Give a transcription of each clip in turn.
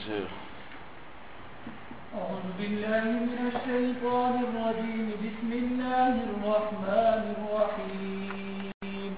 أعوذ بالله من الشيطان الرجيم. بسم الله الرحمن الرحيم.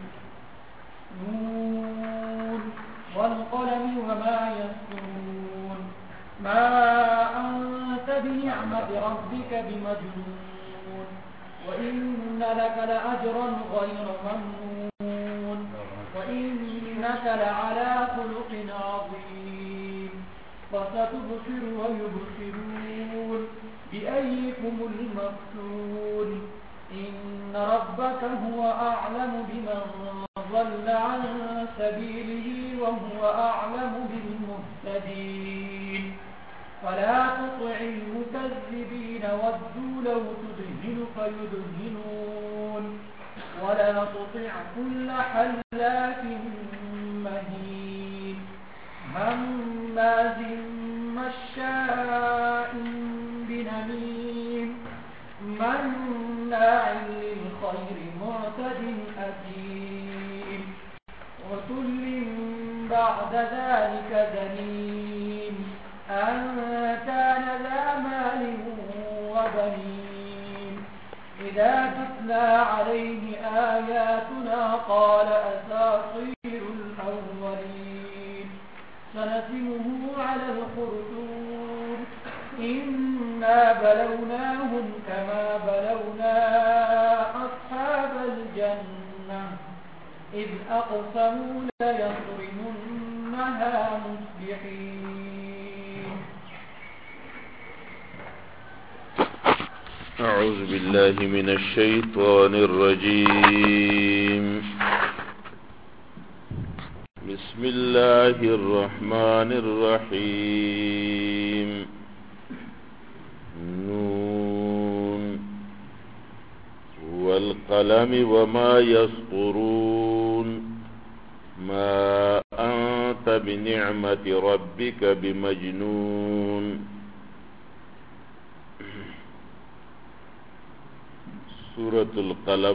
نون والقلم وما يسطرون. ما أنت بنعمة ربك بمجنون وإن لك لأجرا غير ممنون وإنك لعلى خلق عظيم. فستبصر ويبصرون بأيكم المفتون. إن ربك هو أعلم بمن ضل عن سبيله وهو أعلم بالمهتدين. فلا تطع المكذبين ودوا لو تدهن فيدهنون ولا تطع كل حلاف مهين هماز مشاء بنميم مناع للخير معتد أثيم عتل بعد ذلك زنيم أن كان ذا مال وبنين. إذا تتلى عليه آياتنا قال أساطير الأولين. سنسمه على الخرطوم. إنا بلوناهم كما بلونا أصحاب الجنة إذ أقسموا ليصرمنها مصبحين. أعوذ بالله من الشيطان الرجيم. بسم الله الرحمن الرحيم. نون والقلم وما يسطرون. ما أنت بنعمة ربك بمجنون. سورة القلم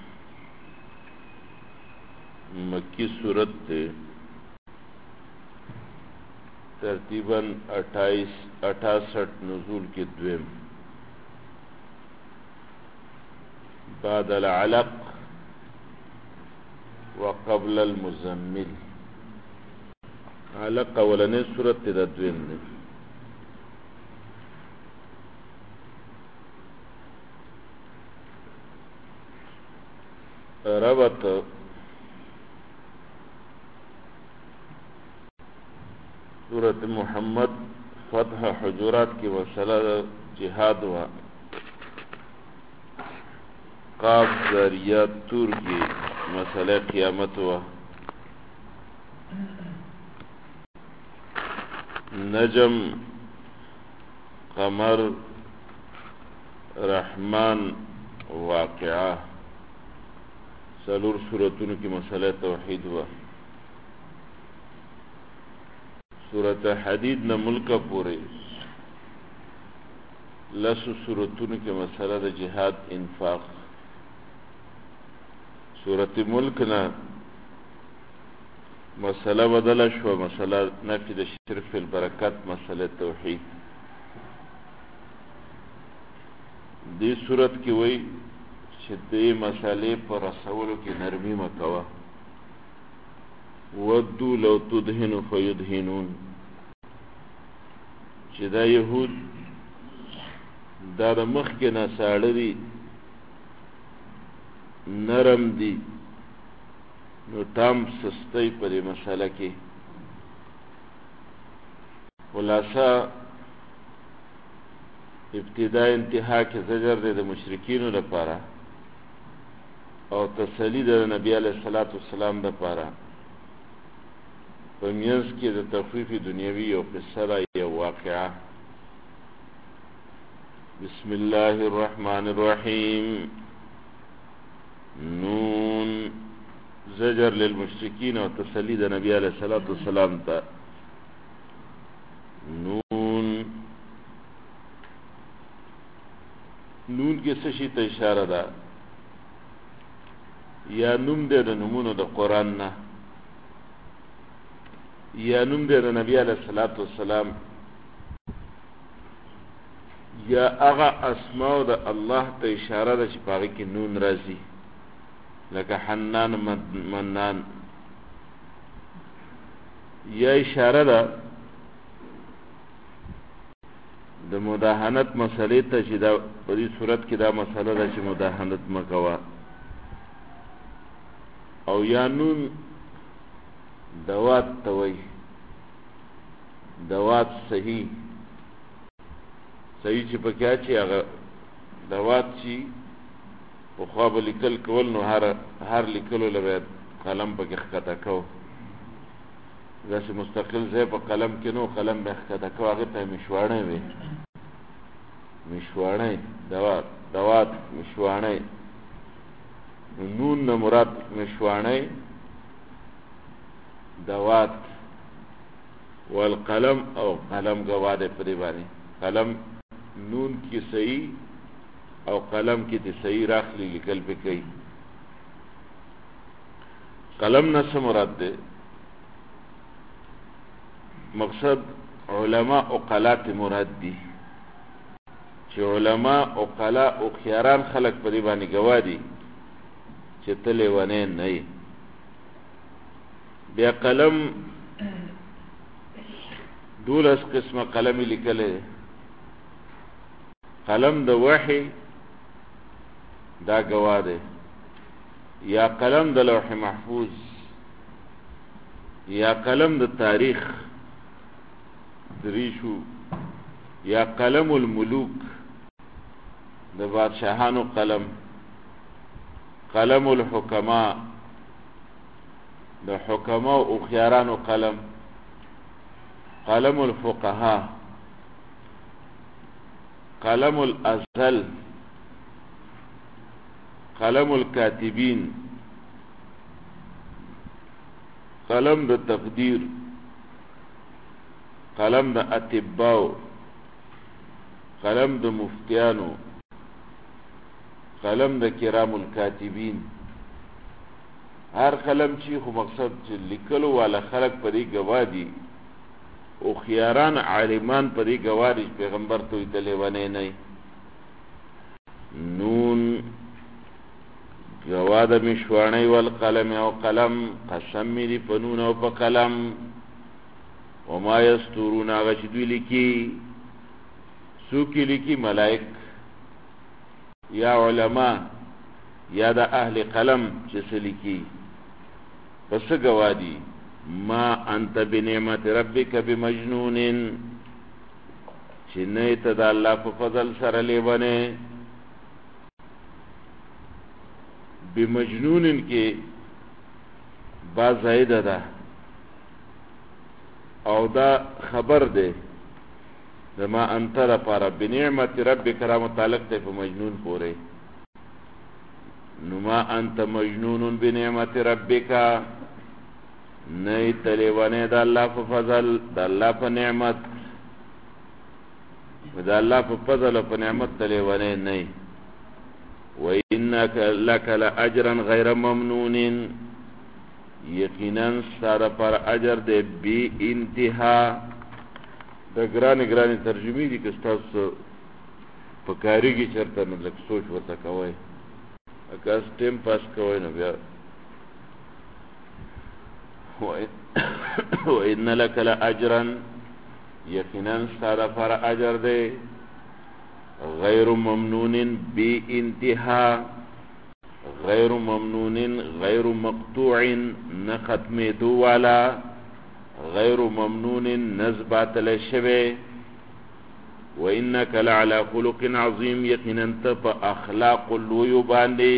مکی سورت تے ترتیباً 68 نزول کی دویم بعد العلق وقبل المزمل. علق اولنے سورت تے دا دویم دے. ربط سورت محمد فتح حجرات کی مسئلہ جہاد ہوا. قاف ذریات تور کی مسئلہ قیامت ہوا. نجم قمر رحمان واقعہ سلور سورتون کی مسئلہ توحید ہوا. سورت حدید نہ ملک پورے لس سورتون کی مسئلہ دا جہاد انفاق. سورت ملک نہ مسئلہ بدل شو مسئلہ نفی دا شرف البرکات مسئلہ توحید. دی سورت کی وئی دې مسالې پر رسولو کې نرمي مکوه. ودو لو تدهن فیدهنون. چې دا یهود دا د مخکې نه ساړه دي نرم دي نو تام سستی په دې مسله کې. خلاصه ابتدا انتها کې زجر دی د مشرکینو لپاره او تسلی د نبی علیہ الصلوۃ والسلام د پاره. په میانس کې د تخفیف دنیوي او قصه را یو واقعه. بسم الله الرحمن الرحیم. نون زجر للمشرکین او تسلی د نبی علیہ الصلوۃ والسلام ته. نون کې څه شي ته اشاره ده؟ یا نوم دی د نومونو د قرآن نه، یا نوم دی د نبی علیه الصلاة والسلام یا هغه اسماء د الله ته اشاره ده چې په هغې کې نون راځي، لکه حنان، منان. یا اشاره ده د مداهنت مسئلې ته چې دا په دې صورت کې دا مسئله ده چې مداهنت مه کوه. او یا نون دوات ته وایي، دوات صحیح چې پکې اچي هغه دوات چې پخوا به لیکل کول، نو هر لیکلو له باید قلم پکې ښکته کو، داسې مستقل ځای په قلم کې نو قلم به ښکته کو، هغې ته مشواڼی وي، مشواڼی دوات مشواڼی. نون نه مراد مشواڼی دوات. والقلم او قلم گواه ده په دې باندې، قلم نون کی صحیح او قلم کی ته صحیح راخلی لیکل پہ کوي. قلم نه څه مراد ده؟ مقصد علماء او قلات مراد دي، چې علماء او قلا او خياران خلق په دې باندې گواه دي چې تلې ونه نه. بیا قلم 12 قسمه قلم لیکلې. قلم د وحی دا گواه ده، یا قلم د لوح محفوظ، یا قلم د تاریخ دریشو، یا قلم الملوک د بادشاہانو قلم، قلم الحکماء د حکماء او خيارانو قلم، قلم الفقهاء، قلم الازل، قلم الكاتبین، قلم د تقدیر، قلم د اطباء، قلم د مفتیانو، قلم د کرام الکاتبین. هر قلم چې خو مقصد چې لیکلو والا خلق په دې گواه دي او خياران عالمان په دې گواه دي، پیغمبر ته د لیوانه نه. نون گواه د مشواڼی والقلم او قلم، قسم دی په نون او په قلم. وما یستورون هغه چې دوی لیکي، څوک لیکي؟ ملائک یا علماء یا د اهل قلم چې څه لیکي. پس گواه دي ما انت بنعمت ربک بمجنون، چې نه ته د الله په فضل سره لیونه. بمجنون کې با زائده ده او دا خبر ده ما انت لپاره. بنعمت ربک را متعلق ده په مجنون پورې. نو ما انت مجنون بنعمت ربک، نه تلیونه د الله په فضل، د الله په نعمت، د الله په فضل او په نعمت تلیونه نه. وَإِنَّكَ لَكَ لَأَجْرًا غَيْرَ مَمْنُونٍ، یقینا ساره پر اجر دے بی انتها. دا گرانی ترجمی دی که ستاسو پکاری کی چرتا نو لک سوچ ورطا کوئی، اکاس ٹیم پاس کوئی نو بیا. وَإِنَّ لَكَ لَأَجْرًا، یقینا ساره پر اجر دے غیر ممنون بی انتها، غیر ممنون غیر مقطوع نه ختمی دو والا، غیر ممنون نزبات لشبه. وَإِنَّكَ لَعَلَى خُلُقٍ عَظِيمٍ، یقینا ته په اخلاق لویو باندې.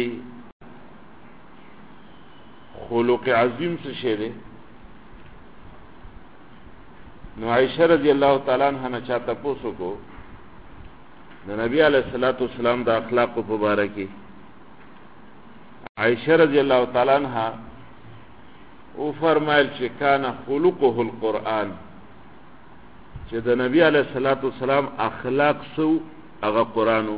خلق عظیم څه شی دی؟ نو عائشہ رضی اللہ تعالی عنہ نه چاته پوښتنه کو د نبی علیہ الصلوۃ والسلام د اخلاق مبارکی. عائشہ رضی اللہ تعالی عنہ او فرمایل چې کان خلقه القرآن، چې د نبی علیہ الصلوۃ والسلام اخلاق سو هغه قرآنو.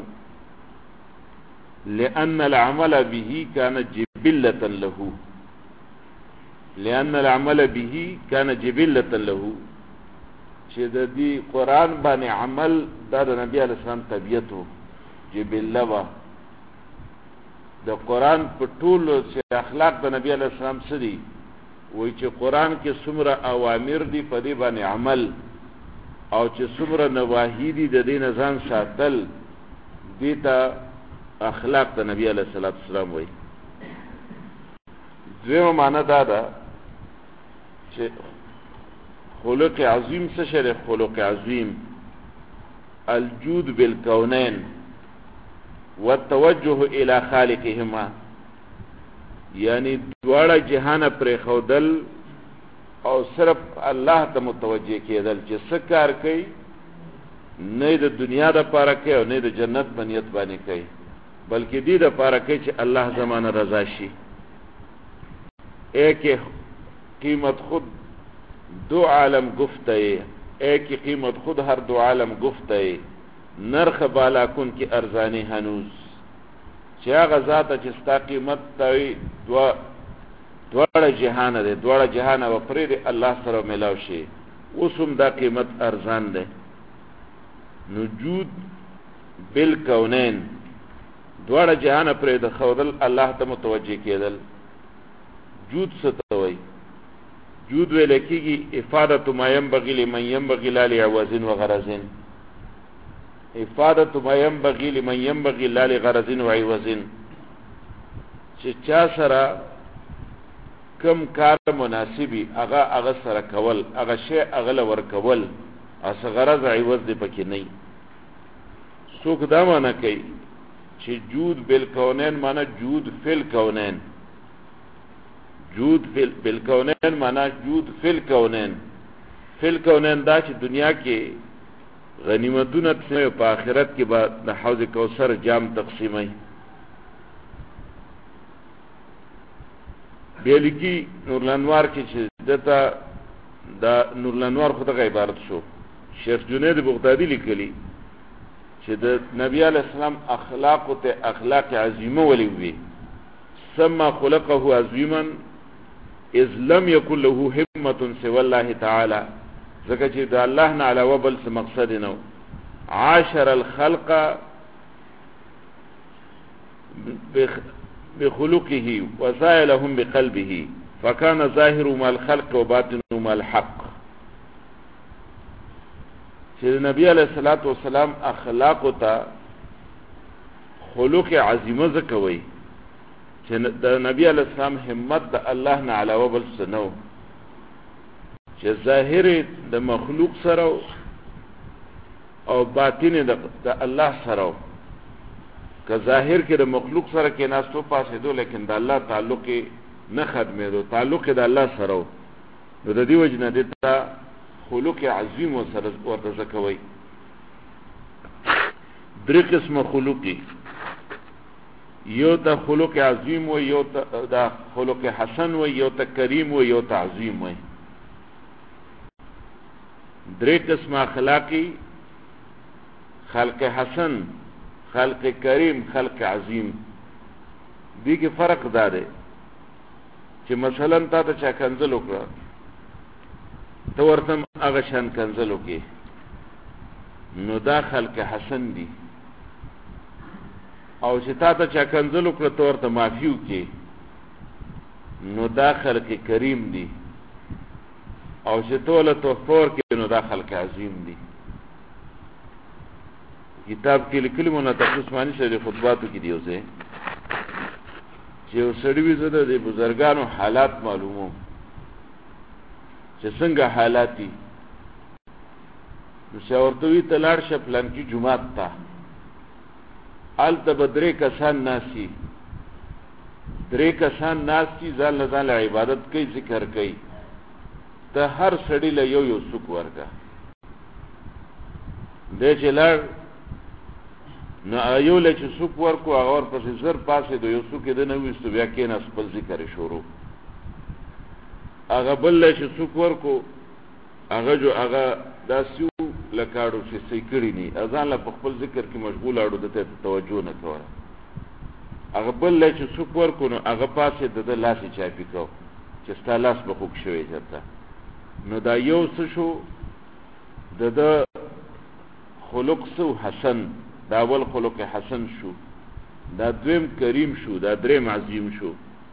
لأن العمل به كان جبلة له، لأن العمل به كان جبلة له، چې د دې قرآن باندې عمل دا د نبی علیه السلام طبیعت و جبله وه د قرآن په ټولو چې اخلاق د نبی علیه السلام څه دي وایي چې قرآن کې څومره اوامر دي په دې باندې عمل او چې څومره نواهی دي د دې نه ځان ساتل دې ته اخلاق د نبی علیه السلام وایي دویمه معنی دا ده چې خلق عظیم څه شی دی خلق عظیم الجود بالکونین والتوجه الى خالقهما یعنی دواړه جهان پرې خودل او صرف الله ته متوجه کېدل چې څه کار کوي نه د دنیا د پاره کوي او نه د جنت بنیت باندې کوي بلکې دې د پاره کوي چې الله زمانه رضا شي ایک قیمت خود دو عالم گفته ایک قیمت خود هر دو عالم گفته نرخ بالا کن کی ارزانی هنوز چې هغه ذاته چې ستا قیمت تاوي دواړه جهان دی دواړه جهان و پرې دی الله سره ملاو شي اوس هم دا قیمت ارزان دی نجود بالکونین دواړه جهان پرې د خودل الله ته متوجه کېدل جود څه ته وایي جود ویل کېږي افادة ما ينبغي لمن ينبغي لا لعوز وغرض افادة ما ينبغي لمن ينبغي لا لغرض وعوز چې چا سره کم کار مناسبي هغه سره کول هغه شی هغه لور کول اس غرض عوض دی پکې نه څوک دا معنی کوي چې جود بالکونین معنی جود فی الکونین جود بالکونین معنی جود فی الکونین فی الکونین دا چې دنیا کې غنیمتونه څه په آخرت کې به د حوض کوثر جام تقسیمای بیلکی نور الانوار کې چې دته دا نور الانوار خو ته عبارت شو شیخ جنید بغدادي لیکلی چې د نبی علی السلام اخلاق ته اخلاق عظیمه ولي وي سما خلقه عظیما اذ لم يكن له همه سوى الله تعالى ځکه چې د الله نه علاوه بل څه مقصد نه عاشر الخلق بخلقه وزائلهم بقلبه فكان ظاهر ما الخلق وباطن ما الحق چې نبی علیہ الصلوۃ والسلام اخلاق ته خلق عظیمه زکوي چې د نبی علیہ السلام همت د الله نه علاوه بل څه نه چې ظاهر د مخلوق سره او باطن د الله سره که ظاهر کې د مخلوق سره کې ناستو پاسې دو لیکن د الله تعلق نه ختمېدو تعلق د الله سره نو د دې وجه نه د خلق عظیم سره ورته زکوي درې قسمه خلقي یو ته خلق عظیم و یو ته دا خلق حسن و یو ته کریم و یو ته عظیم و درې قسمه اخلاقی خلق حسن خلق کریم خلق عظیم دی کې فرق دا دی چې مثلا تا ته چا کنځل وکړه ته ورته هغه شان کنځل وکړي نو دا خلق حسن دی او چې تا ته چا کنځل وکړه ته ورته معافي وکړي نو دا خلق کریم دی او چې توله توفور کې نو دا خلق عظیم دی کتاب کې لیکلي منطق عثماني شریف خطباتو کې دیو ځای چې یو سړی وي زه د بزرګانو حالات معلوموم چې څنګه حالات دي نو چې ورته وي ته لاړ شه پلانکي جومات ته هلته به درې کسان ناستي ځان له ځان له عبادت کوي ذکر کوي ته هر سړی له یو سوک ورکا دی چې لاړ نو یو له چې سوک ورکو هغه ورپسې زر پاسې د یو سوک یې د نه ویستو بیا کېناست خپل ذکر یې شروع هغه بل له چې سوک ورکو هغه داسې لکاړو چې صحیح کړي ني ځان له په خپل ذکر کې مشغول اړو د ته توجه نه کوله هغه بل له چې سوک ورکو نو هغه پاسې د لاسې چاپي کو چې ستا لاس به خوږ شوی ځته نو دا یو څه شو د خلق سو حسن، دا اول خلق حسن شو، دا دویم کریم شو، دا دریم عظیم شو.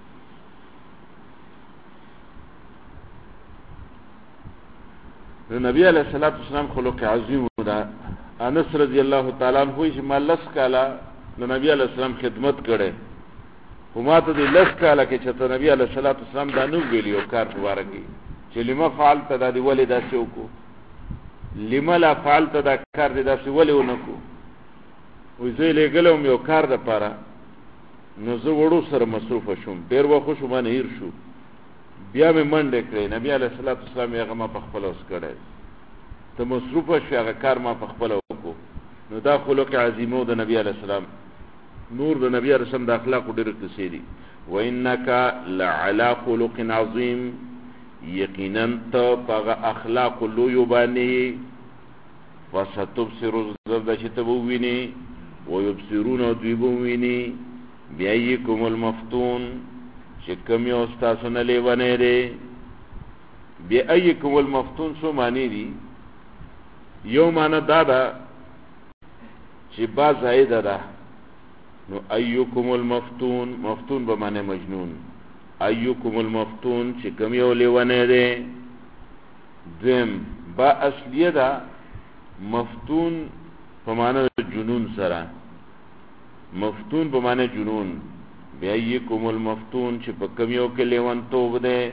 نبی علیہ الصلوۃ والسلام خلق عظیم دا. انس رضی الله تعالی عنہ چې ما لس کاله د نبی علیہ السلام خدمت کړي، خو ما ته د لس کاله کې چې ته نبی علیہ الصلوۃ والسلام دا نو ویلی او کار مبارکي چې لما فعلت دا دی ولې داسې وکړو، لما لا فعلت دا کار دی داسې ولې ونکړو. وې زه لګلم یو کار د پاره، نو زه وړو سره مصروف شوم، ډیر وخت شو ما نه هیر شو، بیا مې منډه کړې. نبی علیہ الصلوۃ والسلام هغه ما په خپل اوس کړی، ته مصروف شې هغه کار ما په خپل وکړو. نو دا خلق عظیمو د نبی علیہ السلام، نور د نبی علیہ السلام د اخلاق ډېر کیسې دي. وانک لعلى خلق عظیم، یقینا ته په اخلاق لوی باندې، فستبصر زرد چې ته وویني، ويبصرون دوی وویني، بأيكم المفتون چې کوم یو ستاسو نه لیونی دی. بأيكم المفتون څو معنی دي؟ یو معنی دا ده چې با زائده ده، نو ایکم المفتون، مفتون به معنی مجنون، ایکم المفتون چې کوم یو لیونی دی. دویم با اصلیه ده، مفتون په معنی جنون سره، مفتون په معنی جنون. بأيكم المفتون چې په کوم یو کې لیونتوب دی،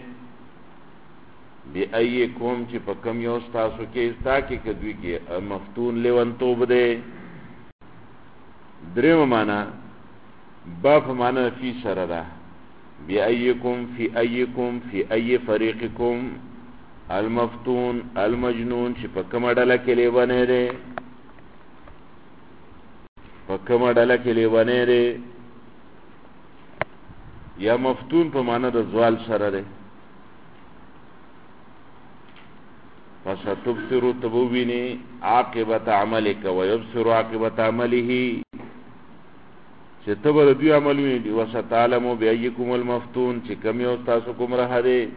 بأيكم چې په کوم یو ستاسو کې ستا کې کدوی کې مفتون لیونتوب دی. دریم معنی با په معنی فی سره ده، بأيكم فی أيكم فی أي فریقکم المفتون المجنون چې په کومه ډله کې لیونی دی، په کومه ډله کې لیونی دی. یا مفتون په معنی د زوال سره ده. فستبصر تبوینی عاقبت عملک ويبصر عاقبت عمله، چې تبر دوی عملونه دي. وستعلم بأيكم المفتون چې کوم یو تاسو کوم راه دی.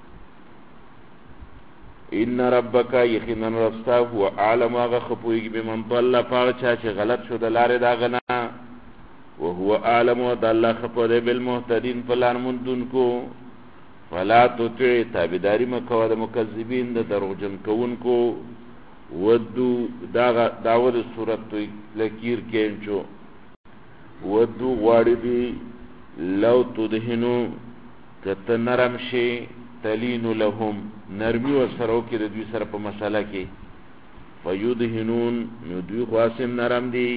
ان ربک یقینا ربستا هو اعلم هغه خپویږي بمن ضل پاغه چا چې غلط شو د لارې دا غنا، وهو اعلم د الله خپره بالمهتدین فلان مندون کو. فلا تطع تابعداري مکو د مکذبین د دروغجن کوونکو. ودو داود صورت لکیر کینچو، ودو غواړي دی لو تدهنو کته نرم شي، تلین لهم نرمی و سرو کې د دوی سره په مسله کې، فیدهنون نو دوی خاصم نرم دی،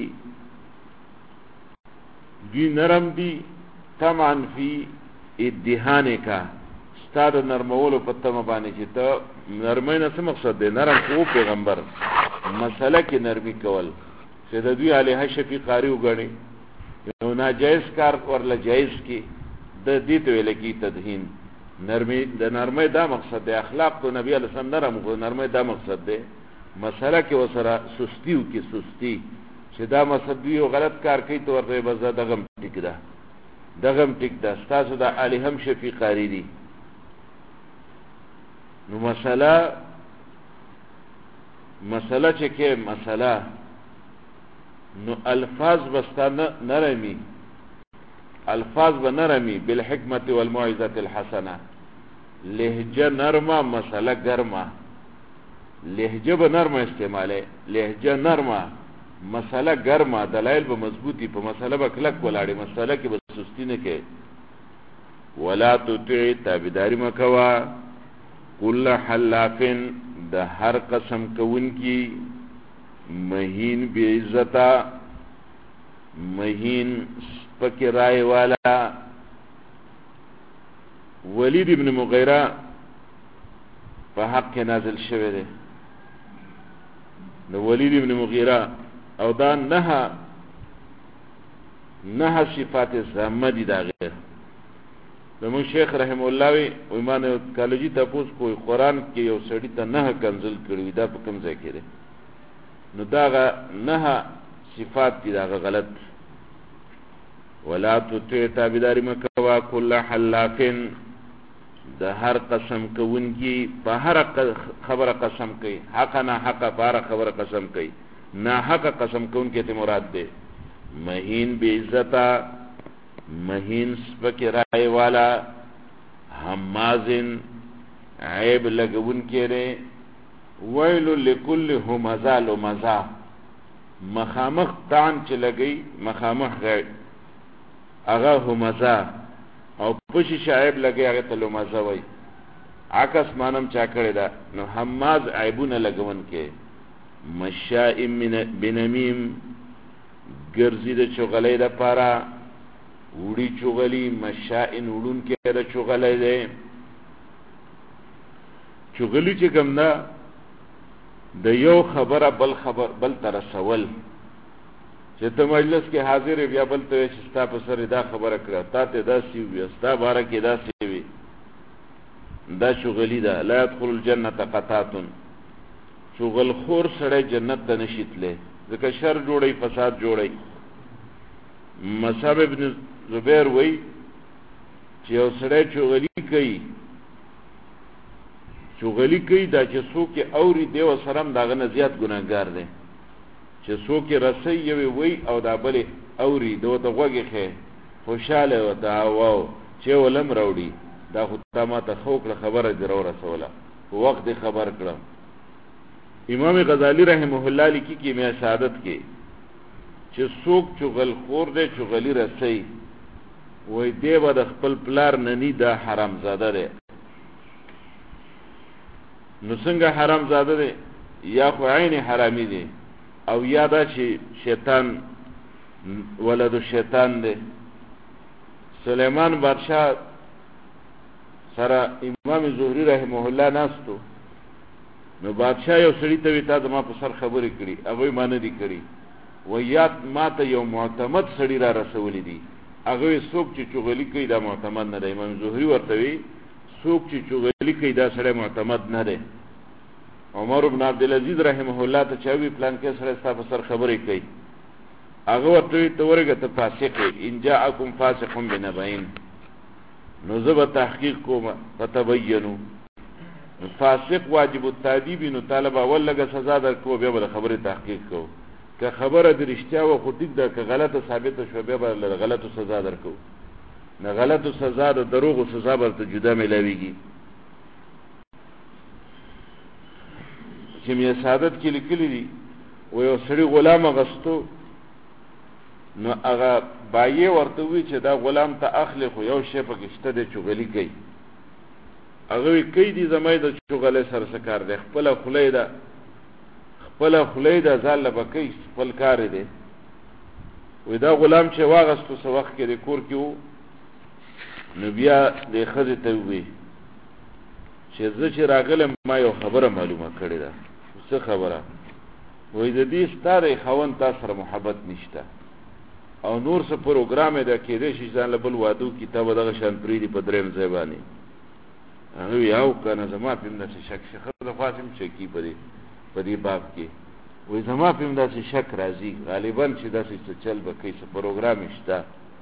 دوی نرم دی. طمعا فی ادهانه کا استاد نرمولو په تمه باندې چې ته نرمۍ نه څه مقصد دی؟ نرم کو پیغمبر مسله کې نرمی کول چې د دوی علیه شفیع قاری وګڼي، یو ناجایز کار ورله جایز کی، د دې ته ویل کی تدهین. نرمی د نرمۍ دا مقصد دی. اخلاق تو نبی علیہ السلام نرم کو، نرمۍ دا مقصد دی. مسله کې وسره سستی وکي، سستی چې دا مقصد دی او غلط کار کوي تو ورته بس دغم ټیک ده، دغم ټیک ده، تاسو د علیهم شفیع قاری دی. نو مسله چې کې مسله نو الفاظ بستانه نرمی، الفاظ به نرمی بالحکمت والموعظه الحسنه، لهجه نرمه مسله گرمه، لهجه به نرمه استعماله، لهجه نرمه مسله گرمه، دلایل به مضبوطی، په مسله به کلک ولاړی، مسله کې به سستی نه کې. ولا تطع تابعداري مکوا کل حلافن د هر قسم کون کی، مهین بی عزتا، مهین سپک رائے والا. ولید ابن مغیرہ په حق نازل شوه ده، د ولید ابن مغیرہ او دا نه صفات زامه دي دا غیر. زمون شیخ رحم الله وی ایمان کالجی تاسو کوئی قران کې یو سړی ته نه کنزل کړی، دا په کوم ځای کې ده؟ نو دا نه صفات دي دا غلط. ولا تطع تابعداري مکوا کل حلافن د هر قسم کوونکی په هر خبره قسم کوي، حق نه حق په هر خبره قسم کوي، نه حق قسم کوونکی ته مراد ده. مهین بے عزتا، مهین سپک رائے والا، حمازن عیب لگون کے رے، ویل لکل همزا لمزا، مخامخ تان چه لگئی مخامخ غیر اغا همزا او پشی شعیب لگئی اغا تلمزا وی عکس مانم چا کرده دا. نو حماز عیبون لگون کے، مشائم بنمیم گرزی دا چغلی دا پارا، وڑی چغلی، مشائن وڑون کے دا چغلی دے. چغلی چه کم دا د یو خبره بل ترسول، چې ته مجلس کې حاضر بیا بل ته چې ستا په سر دا خبره کړه، تا ته داسې وي، ستا باره کې داسې وي، دا چغلي ده. لا يدخل الجنة قطات، چغل خور سړی جنت ته نشي تللی، ځکه شر جوړی، فساد جوړی. مصعب ابن زبیر وی چې یو سړی چغلی کوي دا چې څوک اوري دی و سرم داغه نه زیات ګناهګار دی. چې څوک رسي یوي وی او دا بل اوري دوته غوږی خې خوشاله وته واو چې ولم راوړي، دا خو تا ما ته خوکړه خبره درو رسوله وخت خبر کړم. امام غزالی رحمه الله لیکي کې مې سعادت کې چې څوک چغل خور دی، چغلی رسي وای دی به د خپل پلار ننی دا حرام زاده دی. نو څنګه حرام زاده دی؟ یا خو عین حرامی دی، او یا دا چې شیطان ولد شیطان دی. سلیمان بادشاہ سره امام زهری رحمه الله ناستو، نو بادشاہ یو سړی ته وی تا زما په سر خبرې کړي، هغه ما نه دي کړي، ویات ما ته یو معتمد سړی را رسولی دی، هغه څوک چې چغلی کوي دا معتمد نه دی. امام زهری ورته وی څوک چې چغلی کوي دا سړی معتمد نه دی. عمر بن عبدالعزیز رحمه الله ته چاوی پلان کې سره ستا په سر خبرې کوي، هغه ورته وی ته ورګه ته فاسق، ان جاءکم فاسق بنبأ، نو زه به تحقیق کوم، فتبینوا. فاسق واجب التادیب، نو طالب اول لګه سزا درکو، بیا به خبره تحقیق کو، که خبره د رښتیا و خو ټیک ده، که غلطه ثابته شو بیا به غلطه سزا درکو. نه غلطه سزا د دروغو سزا به جدا ملاویږي. چې مې سعادت کې لیکلي دي و یو سړي غلام غستو، نو هغه بایې ورته وی چې دا غلام ته اخلي، خو یو شی پکې شته دی چغلي کوي. هغه وی کوي دي زمای د چغلې سره څه کار دی، خپل خولې ده ځان له بکې خپل کار دی. وی دا غلام چې واغستو څه وخت کې د کور کې وو، نو بیا د ښځې ته وی چې زه چې راغلم ما یو خبره معلومه کړې ده. څه خبره؟ وی د دې ستاره خاوند تا سره محبت نشته، او نور څه پروګرام ده کېدې شي ځان له بل وادو کتاب دغه شان پریدي په دریم ځای باندې. هغه یو کنه زما په دې شک شخص د فاطم شکی په دې باب کې، وی زما په دې شک راځي غالبا چې داسې څه چل به کوي، څه پروګرام شته.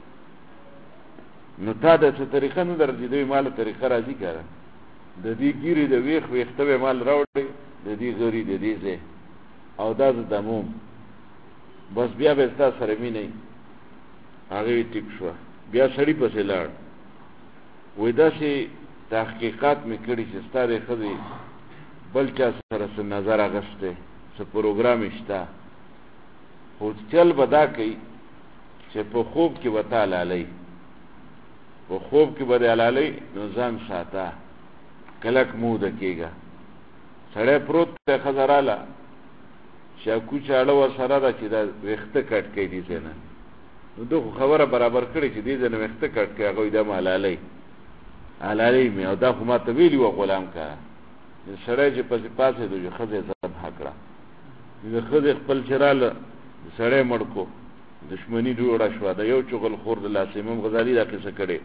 نو تا د څه طریقه نه درځي دوی مال طریقه راځي کړه، د دې ګيري د ویخته مال راوړي، د دې غری د دې زه او دا د دموم بس بیا به تاسو سره مینه. هغه ټیک شو، بیا سړی پسې لاړ، وې دا چې تحقیقات مې کړی چې ستاره خدي بل چا سره څه نظر اغسته، څه پروګرام شته، خو چل بدا کوي چې په خوب کې وتا لالی، په خوب کې بده لالی، نو ځان ساته کلک موده کېږه. سړی پروت ته خزراله شاکو چاړه ور سره ده چې دا ویخته کټ کوي دي ځنه، نو دغه خبره برابر کړي چې دې ځنه ویخته کټ کوي، هغه دا مالالی مې، او دا خو ما ته ویلي و غلام کا. سړی چې پسې پاسې د ښځې ذبح کړه، د ښځې خپل چراله سړی مړ کو، دشمنی جوړه شوه. د یو چغل خور د لاس امام غزالی دا قصه کړې.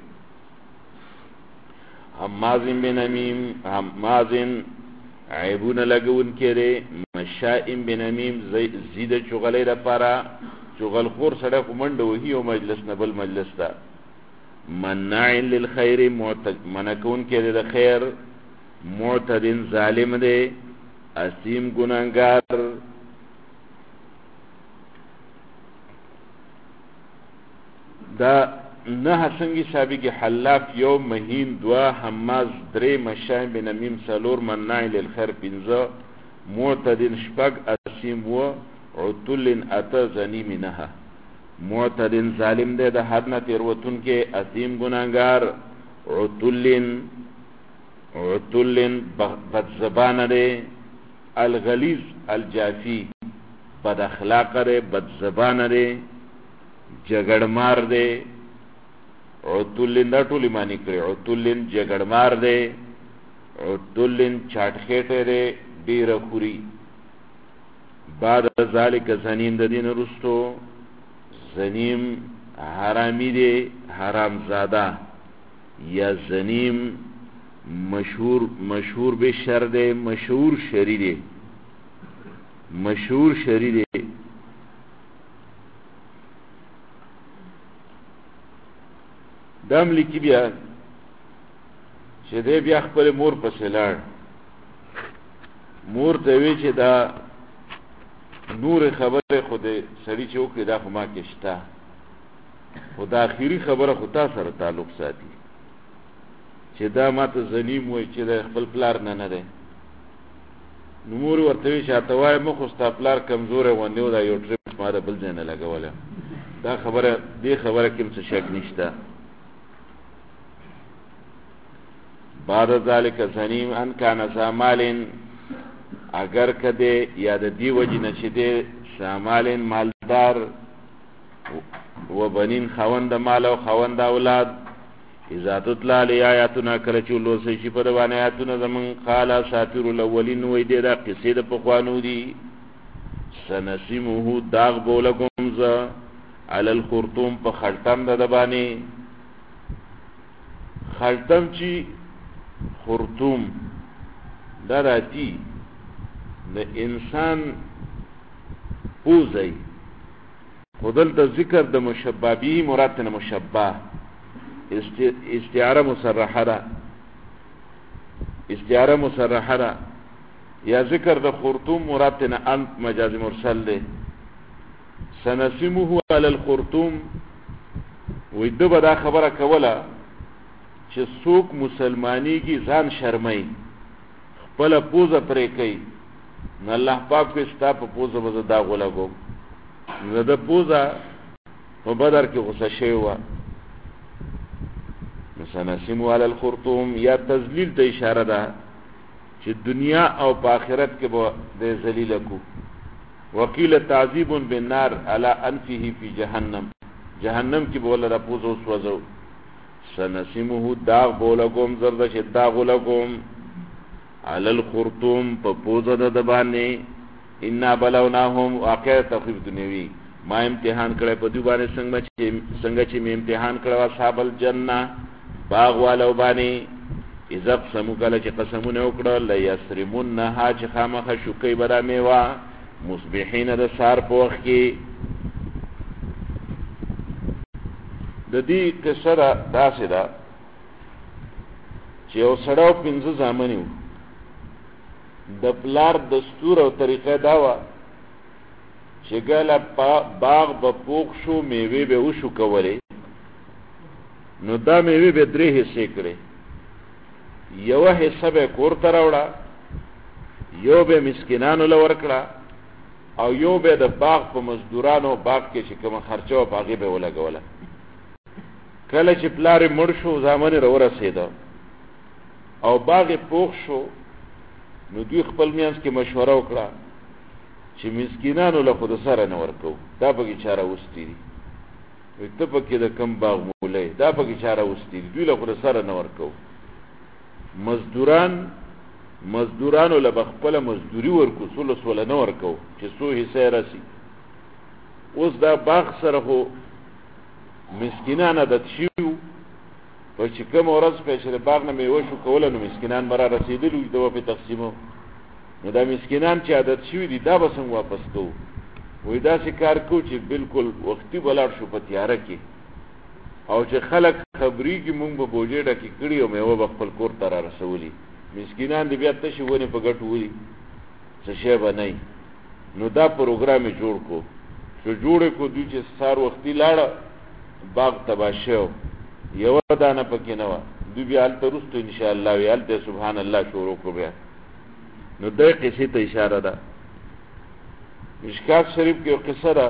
حمازن بنمیم، حمازن عیبون لګون کړي، مشائم بنمیم زید چغلې د پاره، چغل خور سره کومند وهي او مجلس نه بل مجلس ته. مناع للخير منکون کې د خیر معتد ظالم دی اسیم ګناهګار دا نه څنګه سابقه حلاف یو مهین دوا حماز درې مشایم بنمیم سلور مناع للخير پنځه معتد شپږ اسیم و عتل ات زنیم نه معتد ظالم دی د حد نه تیروتون کې اسیم ګناهګار عتل بد زبان دی الغلیظ الجافی بد اخلاق دی بد زبان دی جګړمار دی عتلن دا ټول معنی کړي عتلن جګړمار دی عتلن چاټخېټه دی ډیر خوري بعد ذالک زنیم د دین رستو زنیم حرامی دی حرام زاده یا زنیم مشهور به شر دی مشهور شری دی مشهور شری دی دام لیکي بیا چې دې بیا خپل مور پسې لاړ مور ته وی چې دا نور خبره خوده سړی چې وکړي دا خو ما کې شته خو دا اخیری خبره خو تا سره تعلق ساتي چې دا ما ته زنیم وای چې دا خپل پلار نه دی نو مور ورته وی چې تا وای مخ ستا پلار کمزور ونه دا یو ټریپ ما د بل ځای نه لګوله دا خبره دې خبره کې څه شک نشته بعد ذلك زنیم ان کان زمالن اگر کده یا د دی وجه نشده شامالن مالدار و بنین خوند مال او خوند اولاد اذا تطلع لی آیاتنا کله چولو شي په دوانه آیاتونه زمون قال ساتیر الاولین وې دا قصې د پخوانو دي سنسمه داغ بولکم ز علی الخرطوم په خلطم د دبانی خلطم چی خرطوم دا راتی د انسان پوزی خودل د ذکر د مشبابی مراد نه مشبہ استعاره مصرحه را یا ذکر د خرطوم مراد نه انت مجاز مرسل ده سنسمه علی الخرطوم وې دغه دا خبره کوله چې څوک مسلمانی کی ځان شرمای خپل پوزه پرې کوي نه الله پاک په ستا په پوزه وځه دا غولګو نو د پوزه په بدر کې غوسه شوی و سنسم علی الخرطوم یا تذلیل ته اشاره ده چې دنیا او په آخرت کې به د ذلیل کو وکیل تعذیب بالنار علی انفه فی جهنم کې به ولر پوزه وسوځو سنسمه داغ بولگم زردش داغ لگم علی الخرطوم پا پوزد دبانی انا بلوناهم واقع تخفیف دنیوی ما امتحان کرے پا دیوبانی سنگا چی میں امتحان کرے اصحاب الجنہ باغ والو بانی ازا قسمو کلا چی قسمون اکڑا لیسرمونها چی خامخ شکی بدا میوا مصبحین دا سار پا وقت کی د دې قصه داسې ده چې یو سړی پنځه زامن وو د پلار دستور او طریقه دا وه چې ګله باغ به پوخ شو میوې به وشو کولې نو دا میوې به درې حصې کړې یوه حصه به کور ته راوړه یو به مسکینانو له ورکړه او یو به د باغ په مزدورانو باغ کې چې کومه خرچه وه په هغې به ولګوله کله چې پلار مړ شو زامن راورسېده او باغ پوخ شو نو دوی خپل میانس کې مشوره وکړه چې مسکینانو له خود سره نه ورکو دا پکې چاره وستي دي ته پکې د کم باغ مولې دا پکې چاره وستي دي دوی له خود سره نه ورکو مزدورانو له خپل مزدوري ورکو سول نه ورکو چې سو حصہ راسي اوس دا باغ سره خو مسکینان عادت شیو په چې کوم ورځ په چې باغ نه میوه شو کوله نو مسکینان برا رسیدلو د په تقسیمو نو دا مسکینان چې عادت شوی دي دا به څنګه واپس کوو وې دا چې کار کو چې بالکل وختي بلار شو په تیاره کې او چې خلک خبري کې مونږ به بوجې ډکې کړي او میوه به خپل کور ته را رسولي مسکینان دې بیا تشې ونې په ګټو ولي څه شی به نه نو دا پروګرام یې جوړ کو چې جوړې کو دوی چې سار وختي لاړه باغ تباه شو یوه دانه پکې نه وه دوی بیا هلته وروسته انشاءالله وي هلته سبحان الله شروع کړو بیا نو دې قصې ته اشاره ده مشکات شریف کې یو قصه ده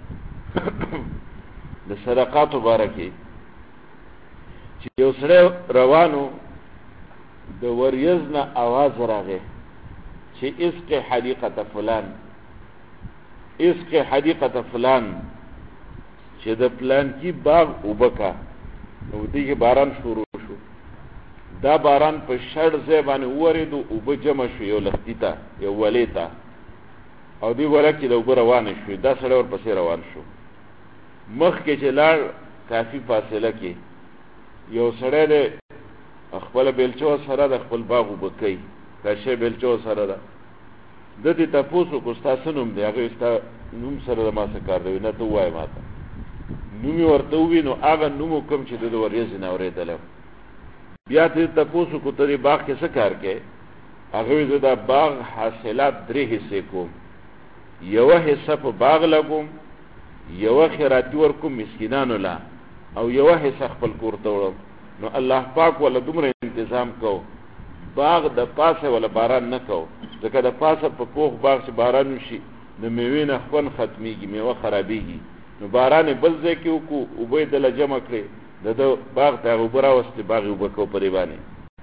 د صدقاتو باره کې چې یو سړی روانو د وریځ نه اواز راغی چې اسق حدیقه فلان اسق حدیقه فلان چې د پلان کې باغ وبکا نو دې باران شروع شو دا باران په شړ ځای باندې وریدو او به جمع شو یو لختی ته یو ولې ته او دی ولا کې د اوبه روانه شو دا سړی ورپسې روان شو مخکې چې لاړ کافي فاصله کې یو سړی دی خپله بیلچو سره د خپل باغ اوبه کوي دا شی بیلچو سره ده ده دې تپوس وکړو ستا څه نوم دی هغه ستا نوم سره د ما څه کار دی نه ته ووایه ما ته نوم یې ورته ووي نو هغه نوم کوم چې د وریځې نه اورېدلی بیا ته تپوس وکړو ته دې باغ کې څه کار کوې هغه وایي زه دا باغ حاصلات 3 حصې کوم یوه حصه په باغ لګوم یوه خیراتي ورکوم مسکینانو له او یوه حصه خپل کور ته وړم نو الله پاک ولا دومره انتظام کو باغ د پاسه ولا باران نه کو ځکه د پاسه په پوخ باغ چې باران وشي د میوې نه خوند ختمیږي میوه خرابېږي نو باران بل ځای کې وکړو اوبه یې دله جمع کړې د باغ ته هغه اوبه راوستې باغ یې اوبه کو پرې باندې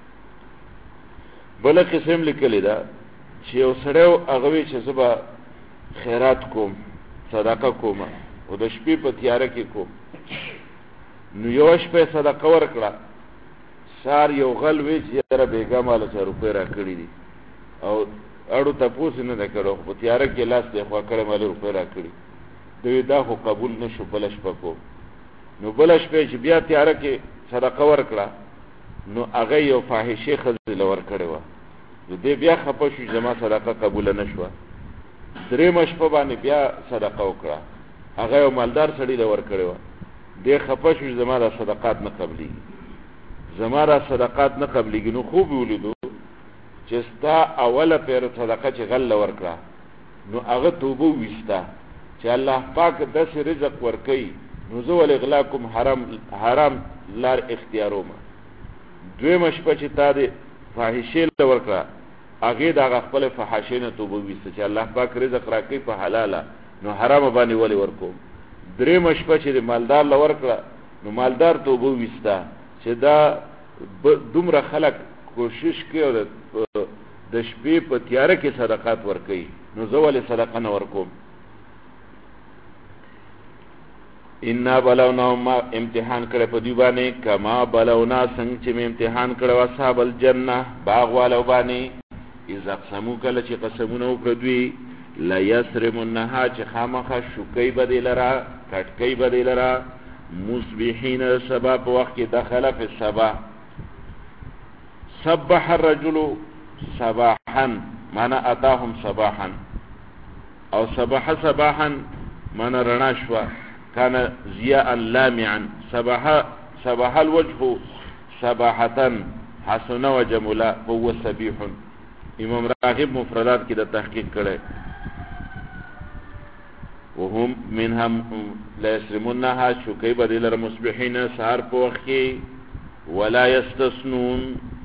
بله قصه هم لیکلې ده چې یو سړی هغه وایي چې زه به خیرات کوم صدقه کوم او د شپې په تیاره کې کوم نو یوه شپه صدقه ورکړه سار یو غل وی چې یاره بېګا ماله 100 روپۍ را کړي دي او اړو تپوس یې نه ده کړی په تیاره کې لاس دی خوا کړی ماله روپۍ را کړي دوی دا خو قبول نه شو بله شپه کوم نو بله شپه چې بیا تیاره کې صدقه ورکړه نو هغه یو فاحشې ښځې له ورکړې وه نو دی بیا خفه شو چې زما صدقه قبوله نه شوه درېیمه شپه باندې بیا صدقه وکړه هغه یو مالدار سړي له ورکړې وه دی خفه شو چې زما دا صدقات نه قبلېږي زما دا صدقات نه قبلېږي نو خوب یې ولیدو چې ستا اوله پیر صدقه چې غل له ورکړه نو هغه توبه وویسته چې الله پاک داسې رزق ورکوي نو زه ولې غلا کوم حرام لار اختیاروم دویمه شپه چې تا د فاحشې له ورکړه هغې د هغه خپله فحاشۍ نه توبه وویسته چې الله پاک رزق راکوي په حلاله نو حرامه باندې ولې ورکوم درېیمه شپه چې د مالدار له ورکړه نو مالدار توبه وویسته چې دا دومره خلک کوشش کوي او د شپې په تیاره کې صدقات ورکوي نو زه ولې صدقه نه ورکوم انا بلوناهم ما امتحان کړی په دوی باندې کما بلونا څنګه چې مې امتحان کړی اصحاب الجنه باغ والو باندې اذا اقسموا کله چې قسمونه وکړه دوی لیسرمنها چې خامخه شوکۍ به دې لره کټکۍ به دې لره مصبحین سبا په وخت کې دخله فی الصبا سبح الرجل صباحا معنی اتاهم صباحا او صباح صباحا معنی رڼا شوه كان ضياء لامعا صباح الوجه صباحة حسن وجملا هو سبيح امام راغب مفردات کې د تحقیق کړي وهم منهم لا يسرمونها شوكي بدل المصبحين سهر په وخت کې ولا يستثنون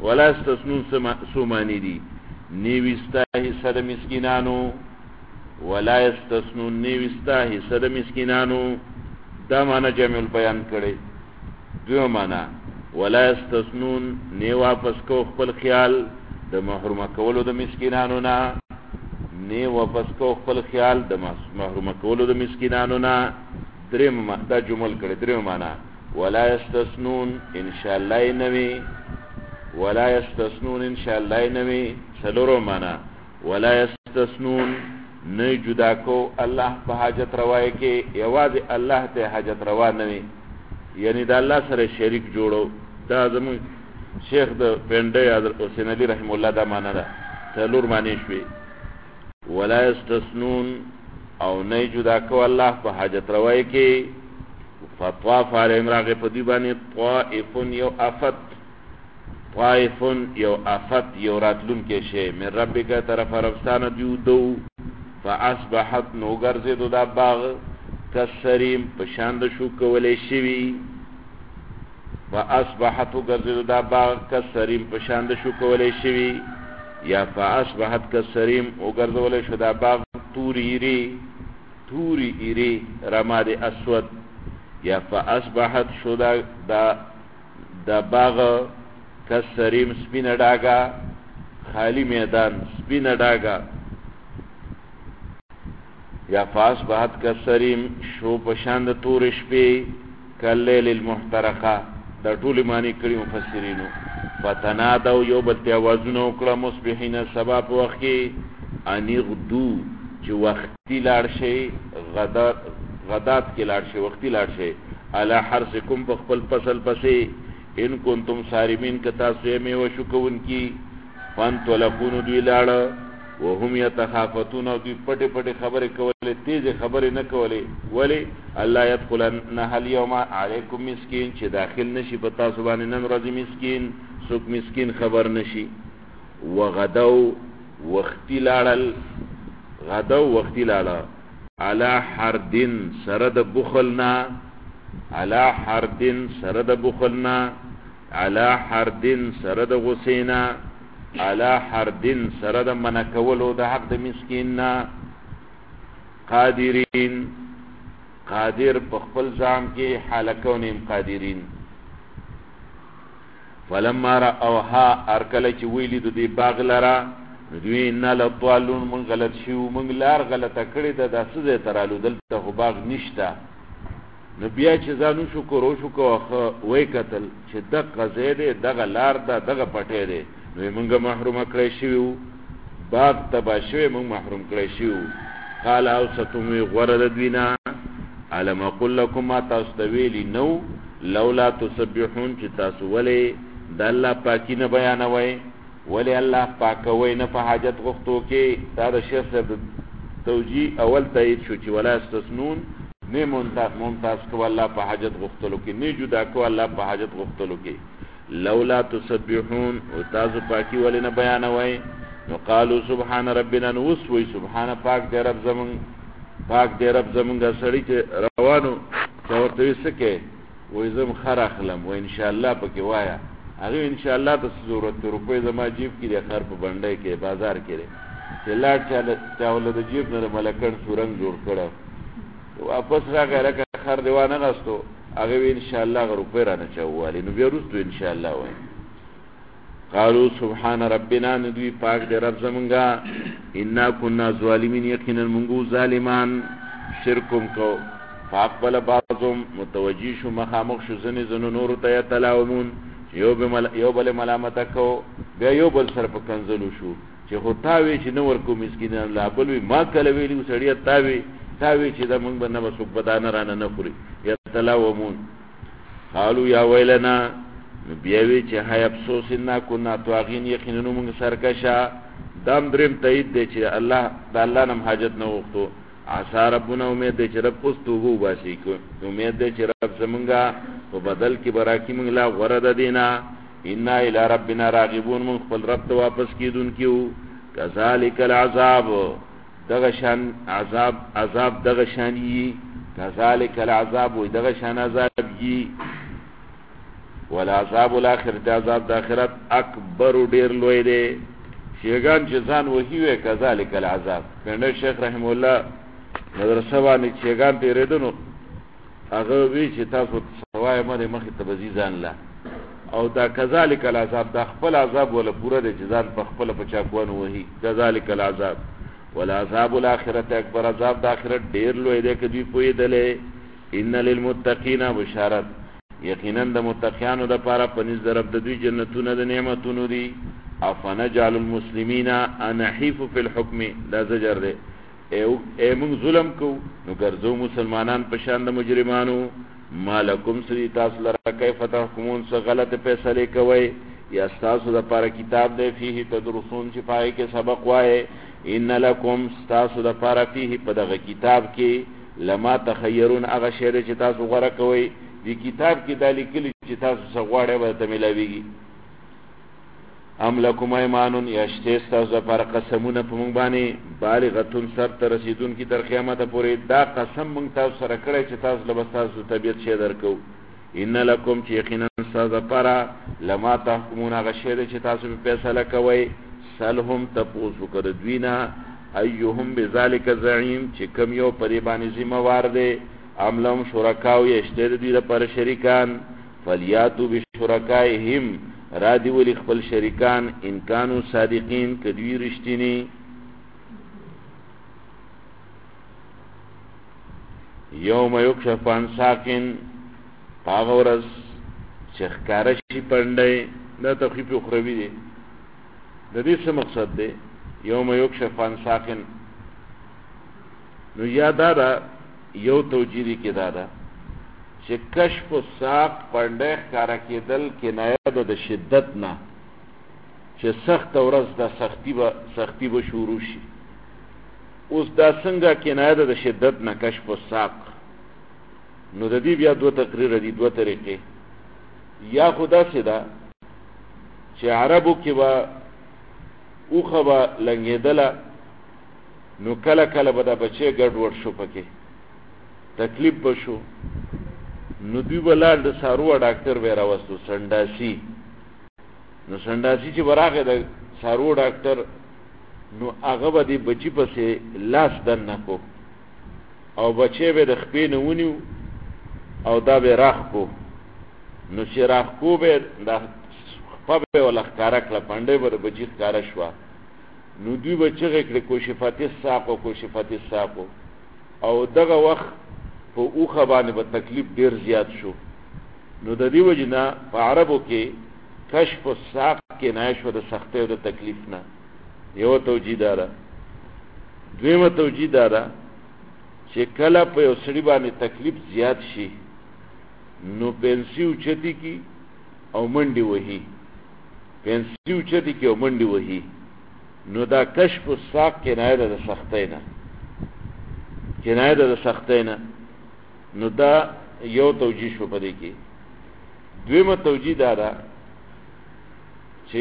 سومانی دي نیوستا حصہ د مسکینانو ولا يستثنون نیوستا حصہ د مسکینانو دا معنی جمع البیان کړي دوه معنی ولا يستثنون نی واپس کو خپل خیال د محروم کولو د مسکینانو نه نی واپس کو خپل خیال د محروم کولو د مسکینانو نه دریم دا جمل کړي دریم معنی ولا يستثنون ان شاء الله نوی ولا يستثنون ان شاء الله نوی سلورو معنی ولا يستثنون نه جدا کو الله په حاجت رواي کې یوازې الله ته حاجت روا نه وي یعنی دا الله سره شریک جوړو دا زمون شیخ د پنده حضرت حسین علی رحم الله دا معنا ده څلور معنی شوي ولا يستثنون او نه جدا کو الله په حاجت رواي کې فطواف علیهم راغی په دوی باندې طائفون یو افت، طائفون یو افت یو راتلون کې شی من ربک طرف ربستانه دیو دو فاصبحت نو ګرځېدو دا باغ کسریم پشاند شو کولې شوی، فاصبحت ګرځېدو دا باغ کسریم پشاند شو کولې شوی، یا فاصبحت کسریم او ګرځولې شو دا باغ توری ایری رماد اسود، یا فاصبحت شو دا باغ کسریم سپین ډاګه خالی میدان سپین ډاګه، یا فاصبحت کسریم شو پشاند تور شپې کلیل المحترقه، دا ټول معنی کړي مفسرینو. فتنادوا یو بل ته आवाजونه وکړه مصبحین سبا په وخت کې ان غدو چې وختي لاړ شي، غدات کې لاړ شي وختي لاړ شي، الا حرسکم په خپل فصل پسې ان کنتم صارمین کتا سوی وشکون کی فانطلقون دوی لاړه وهم يتخافتون دوی پټه پټه خبرې کولې تیز خبرې نه کولې، ولی الله يدخلن اليوم علیکم مسکین چې داخل نشي په تاسو باندې نن ورځ مسکین څوک مسکین خبر نشي. وغدو وختي لاړل غدو وختي لاړه علی حردن سره د بخلنا، علی حردن سره د بخلنا، علی حردن سره د غسینا، علی حردن سره د منکولو د حق د مسکیننا، قادرین قادر په خپل ځان کې حالکونیم قادرین. فلما رأوها ارکل چې ویلی د دې باغ لرا دوی نه لطالون من غلط شو من لار غلطه کړی د داسې ترالو دلته خو باغ نشته. نو بیا چې ځانو شکر او شکر وای قتل چې دغه زیاده دغه لار ده دغه پټې ده نو موږ محروم کړی شو باغ تبا شوی موږ محروم کړی شو. قال اوستم غرد دوینا علم اقول لكم ما تستویلی نو لولا تسبحون چې تاسو ولې د الله پاکی نه بیانوي، ولی الله پاکوي نه په حاجت غوښتو کې. دا د شیخ صاحب توجیه اول تایید شو چې ولا استثنون نه ممتاز کو الله په حاجت غوښتلو کې، نه جدا کو الله په حاجت غوښتلو کې. لولا تسبحون او تاسو پاکی ولې نه بیانوي. نو قالوا سبحان ربنا وسوي سبحان پاک دې رب زمون پاک دې رب زمونږه سړی چې روانو ورته وسکه وې زم خر اخلم و ان شاء الله پکې وایا هغه ان شاء الله د ضرورت روپې زما جیب کې د خر په بندای کې بازار کې چې لاټ چاله د جیب نه ملکن سورنګ جوړ کړو واپس راغی لکه خر دیوانه غستو هغه ان شاء الله روپې را نه چوالي نو بیا وروسته ان شاء الله وای. قالوا سبحان ربنا ندوی پاک دې رب زمونږه انا كنا ظالمین یقینا مونږ ظالمان شرکم کو. فاقبل بعضهم متوجی شو مخامخ شو زنو نور ته تلاومون یو بل ملامت کو بیا یو بل سر په کنزلو شو چې خو تاوی چې نو ورکو مسکینان لا بل ما کله ویلی سړی تاوی چې دا مونږ باندې وسوک بدانه رانه نه خوري یا تلاومون. قالوا یا ویلنا بیاوی چې هاي افسوس نه کو نا تواغین یقینا مونږ سرکشا. دام دریم تایید دی چې الله د الله نم حاجت نه وختو. عسى ربنا امید دی چې رب اوس توبه واسي کو امید دی چې رب زمونږه په بدل کې براکی مونږ لا غرد دینا ان الى ربنا راغبون مونږ خپل رب ته واپس کیدون کیو. کذالک العذاب دغه شان عذاب دغه شانی کذالک العذاب و دغه شان عذاب یی والعذاب الاخرت عذاب د اخرت اکبر ډیر لوی دی. شیگان چې ځان وਹੀ وې کذالک العذاب پنده شیخ رحم الله مدرسه باندې شیگان تیرېدنو هغه وی چې تاسو سوای مده مخې ته بزی ځان لا او دا کذالک العذاب دا خپل عذاب ولا پورا دی چې ځان په خپل پچاکوانو وਹੀ کذالک العذاب والعذاب الاخرت اکبر عذاب د اخرت ډیر لوی دی کدی پوی دله. ان للمتقین بشارت یقینا د متقینانو د پاره پنځ درب د دوی جنتونه د نعمتونو دي. افنجعل المسلمین انحیف فی الحکم لا زجر دے اے من ظلم کو نو ګرځو مسلمانان په شان د مجرمانو. مالکم سری تاسو لرا کیف تحکمون څه غلط فیصله کوي یا تاسو د پاره کتاب دی فيه تدرسون چې پای کې سبق وای. ان لکم تاسو د پاره فيه په دغه کتاب کې لما تخیرون هغه شی چې تاسو غوړه کوئ دی کتاب کې دا لیکلي چې تاسو څه غواړئ به ته ملاویږي ام لکم ایمانون یا شته ستاسو لپاره قسمونه په مونږ باندې بالغتون سر ته رسیدونکي تر قیامته پورې دا قسم مونږ تاسو سره کړی چې تاسو له به ستاسو طبیعت شی درکو ان لکم چې یقینا ستاسو لپاره لما تحکمون هغه شی دی چې تاسو په فیصله کوئ سلهم تپوس وکړه دوی نه ایهم بذلک زعیم چې کم یو په دې باندې ذمہوار دی ام لهم شرکاء یشته دوی لپاره شریکان فلیاتو بشرکائهم را دی ولی خپل شریکان ان کانوا صادقین کدوی رښتینی یوم یکشف عن ساقین هغه ورځ چې ښکاره شي پنډی دا تخفیف اخروی دی د دې څه مقصد دی یوم یکشف عن ساقین نو یادا دا یو توجیری کې دادا چې کشف الساق پنډی ښکاره کېدل کنایه ده د شدت نه چې سخت ورځ د سختی به شروع شي اوس دا څنګه کنایه ده د شدت نه کشف الساق نو د دې بیا دوه تقریر دي دوه طریقې یا خدا سي دا چې عربو کې به اوخه به لنګېدله نو کله کله به دا بچی ګډ وډ شو پکې تکلیف به شو نو دوی به لاړ د څاروه ډاکټر به یې راوستو سنډاسي نو سنډاسي چې به راغی د څاروه ډاکټر نو هغه به دې بچي پسې لاس دننه کو او بچی به د خپې نه ونیو او دا به راخ کو نو چې راخ کو به دا خپه به ولا ښکاره کړه پنډۍ به د بچي ښکاره شوه نو دوی به چغې کړې کوشفت الساق کوشفت الساق او دغه وخت په اوخه باندې به تکلیف ډیر زیات شو نو د دې وجې نه په عربو کې کشف الساق کې نه شو د سختۍ او د تکلیف نه یو توجیه ده دویمه توجیه ده چې کله په یو سړي باندې تکلیف زیات شي نو پنسي اوچتي کی او منډي وهي پنسي اوچتي کی او منډي وهي نو دا کشف الساق کې نه ده د سختۍ نه کې نه ده د سختۍ نه نو دا یو توجیه شو پدې کې دویمه توجیه ده چې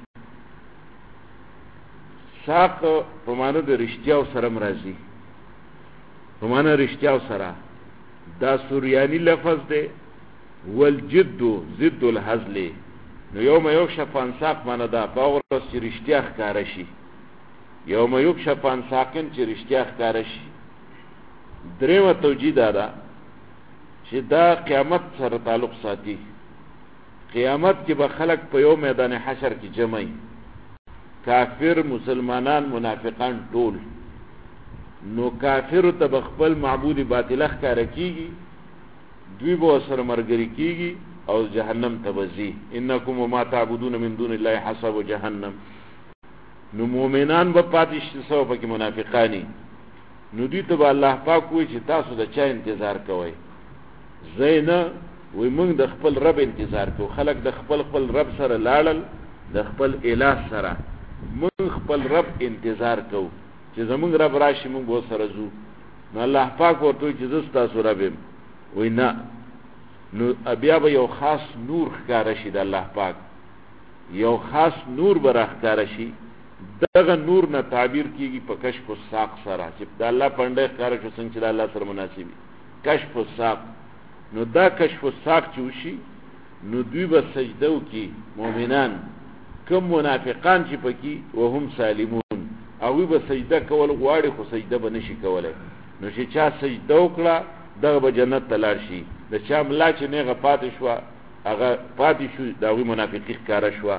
ساق په معنی د رښتیاو سره مرضی په معنی رښتیاو سره دا سوریانی لفظ دی والجد ضد الهزل نو یوم یکشف عن ساق معنی دا باورس چې رښتیا ښکاره شي یوم یکشف عن ساقین چې رښتیا ښکاره شي دریمه توجیه ده چې دا قیامت سره تعلق ساتي قیامت کې به خلق په یو میدان حشر کې جمعي کافر مسلمانان منافقان ټول نو کافر ته بخپل معبود باطل ښکاره کیږي دوی به سره مرګري کیږي او جهنم ته وځي انکم وما تعبدون من دون الله حسب جهنم نو مؤمنان به پاتې شي سو پکې منافقانی نو دوی ته الله پاک وایي چې تاسو د چا انتظار کوئ زینا وی موږ د خپل رب انتظار کوو خلق د خپل رب سره لاړل د خپل الہ سره موږ خپل رب انتظار کوو چې زموږ رب راشي موږ به سره ځو نو الله پاک ورته چې زه ستاسو رب یم وی نه نو بیا به یو خاص نور ښکاره شي د الله پاک یو خاص نور به راښکاره شي دغه نور نه تعبیر کیږي په کشف الساق سره چې د الله پنډۍ ښکاره شو څنګه چې د الله سره مناسب وي کشف الساق نو دا کشف الساق چې وشي نو دوی به سجده وکړي مؤمنان کم منافقان چې پکې وهم سالمون هغوی به سجده کول غواړي خو سجده به نشي کولی نو چې چا سجده وکړه دغه به جنت ته لاړ شي د چا ملا چې نیغه پاتې شوه هغه پاتې شو د هغوی منافقي ښکاره شوه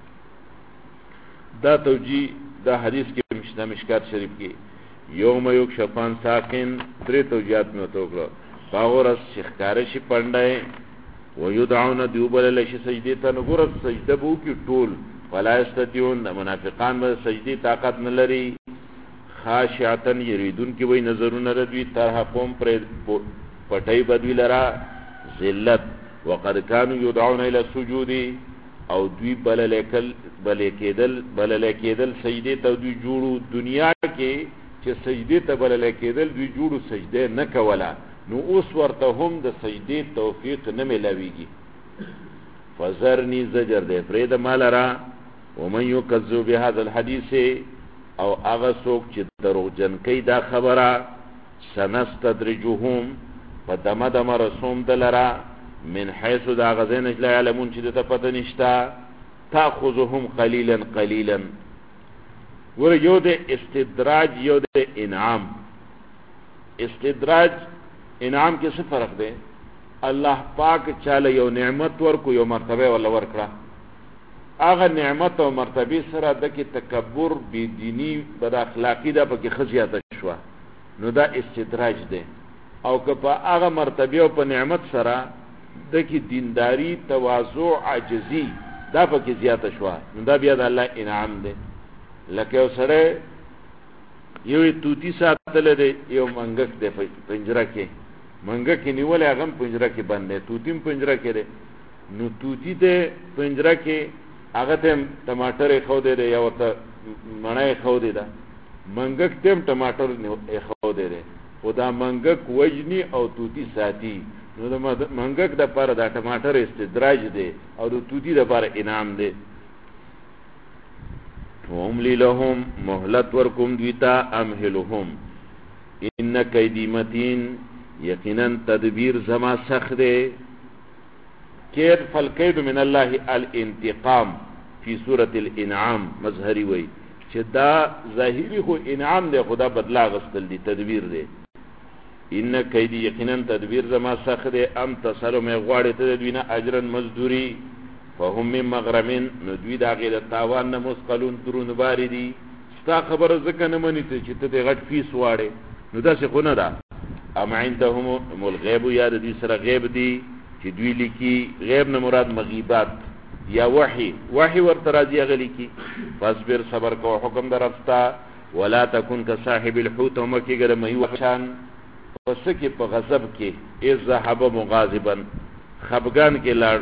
دا توجیه دا حدیث کې مشته مشکات شریف کې یوم یکشف عن ساقین درې توجیهات مې ورته وکړه هغه ورځ چې ښکاره شي پنډی ویدعون دیو بللی شي سجدې ته نو ګوره سجده به وکړي ټول ولا یستطیعون د منافقان به سجدې طاقت نه لري خاشعتن یریدونکي وایي نظرونه د دوی ترهقهم پرې پټۍ به دوی لره ذلت وقد کانوا یدعون الی السجود او دوی بللی کېدل سجدې ته دوی جوړو دنیا کې چې سجدې ته بللی کېدل دوی جوړو سجدې نه کوله، نو اوس ورته هم د سجدې توفیق نه میلاویږي. فذرني زجر دی پرېږده ما لره، ومن یکذب بهذا الحدیث او هغه څوک چې دروغجن کوي دا خبره، سنستدرجهم په دمه دمه رسوم د لره، من حیث دا هغه ځای نه چې لا یعلمون چې دته پته نشته، تاخذهم قلیلا قلیلا. ګوره یو د استدراج یو د انعام. استدراج انعام کې څه فرق دی؟ الله پاک چاله یو نعمت ورکو، یو مرتبه ولا ورکړه، هغه نعمت او مرتبه سره دکې تکبر، بېدینی، بد اخلاقی دا پکې ښه زیاته شوه، نو دا استدراج دی. او که په هغه مرتبه او په نعمت سره دکې دینداری، تواضع، عاجزی دا پکې زیاته شوه، نو دا بیا د الله انعام دی. لکه یو سړی یو توتی ساتلی دی، یو منګک دی پنجره کې، منګک یې نیولی، هغه هم پنجره کې بند دی، توتی هم پنجره کې دی. نو توتی دی پنجره کې، هغه ته هم ټماټر ایښودی دی، یا ورته مڼه ایښودې ده، منګک ته هم ټماټر ایښودی دی، خو دا منګک وجني او توتی ساتي. نو د منګک دپاره دا ټماټر استدراج دی او د توتی دپاره انعام دی. واملی لهم مهلت ورکم دویتا، امهلهم ان کیدی متین، یقینا تدبیر زما سخت دی. کید فالکید من الله الانتقام فی سورة الانعام مظهری وی چې دا ظاهری خو انعام دی، خدا بدلا غستل دی، تدبیر دی. ان کیدی یقینا تدبیر زما سخت دی، ام تصلو می غواړي ته دوی نه اجرن مزدوری، فهم من مغرمین، نو دوی دا غیر تاوان نه مثقلون درون باری دی. ستا خبره ځکه نه مني چې ته د غټ فیس واړې، نو داسې خو نه ده. ام عندهم الغیب، یا د دوی سره غیب دی چې دوی لیکي. غیب نه مراد مغیبات یا وحی ورته راځي هغه لیکي. فاصبر صبر کو حکم درفتا، ولا تکن کصاحب الحوت، هم کېږه د مهیو شان پس کې په غضب کې، اذ ذهب مغاضبا، خفګان کې لاړ.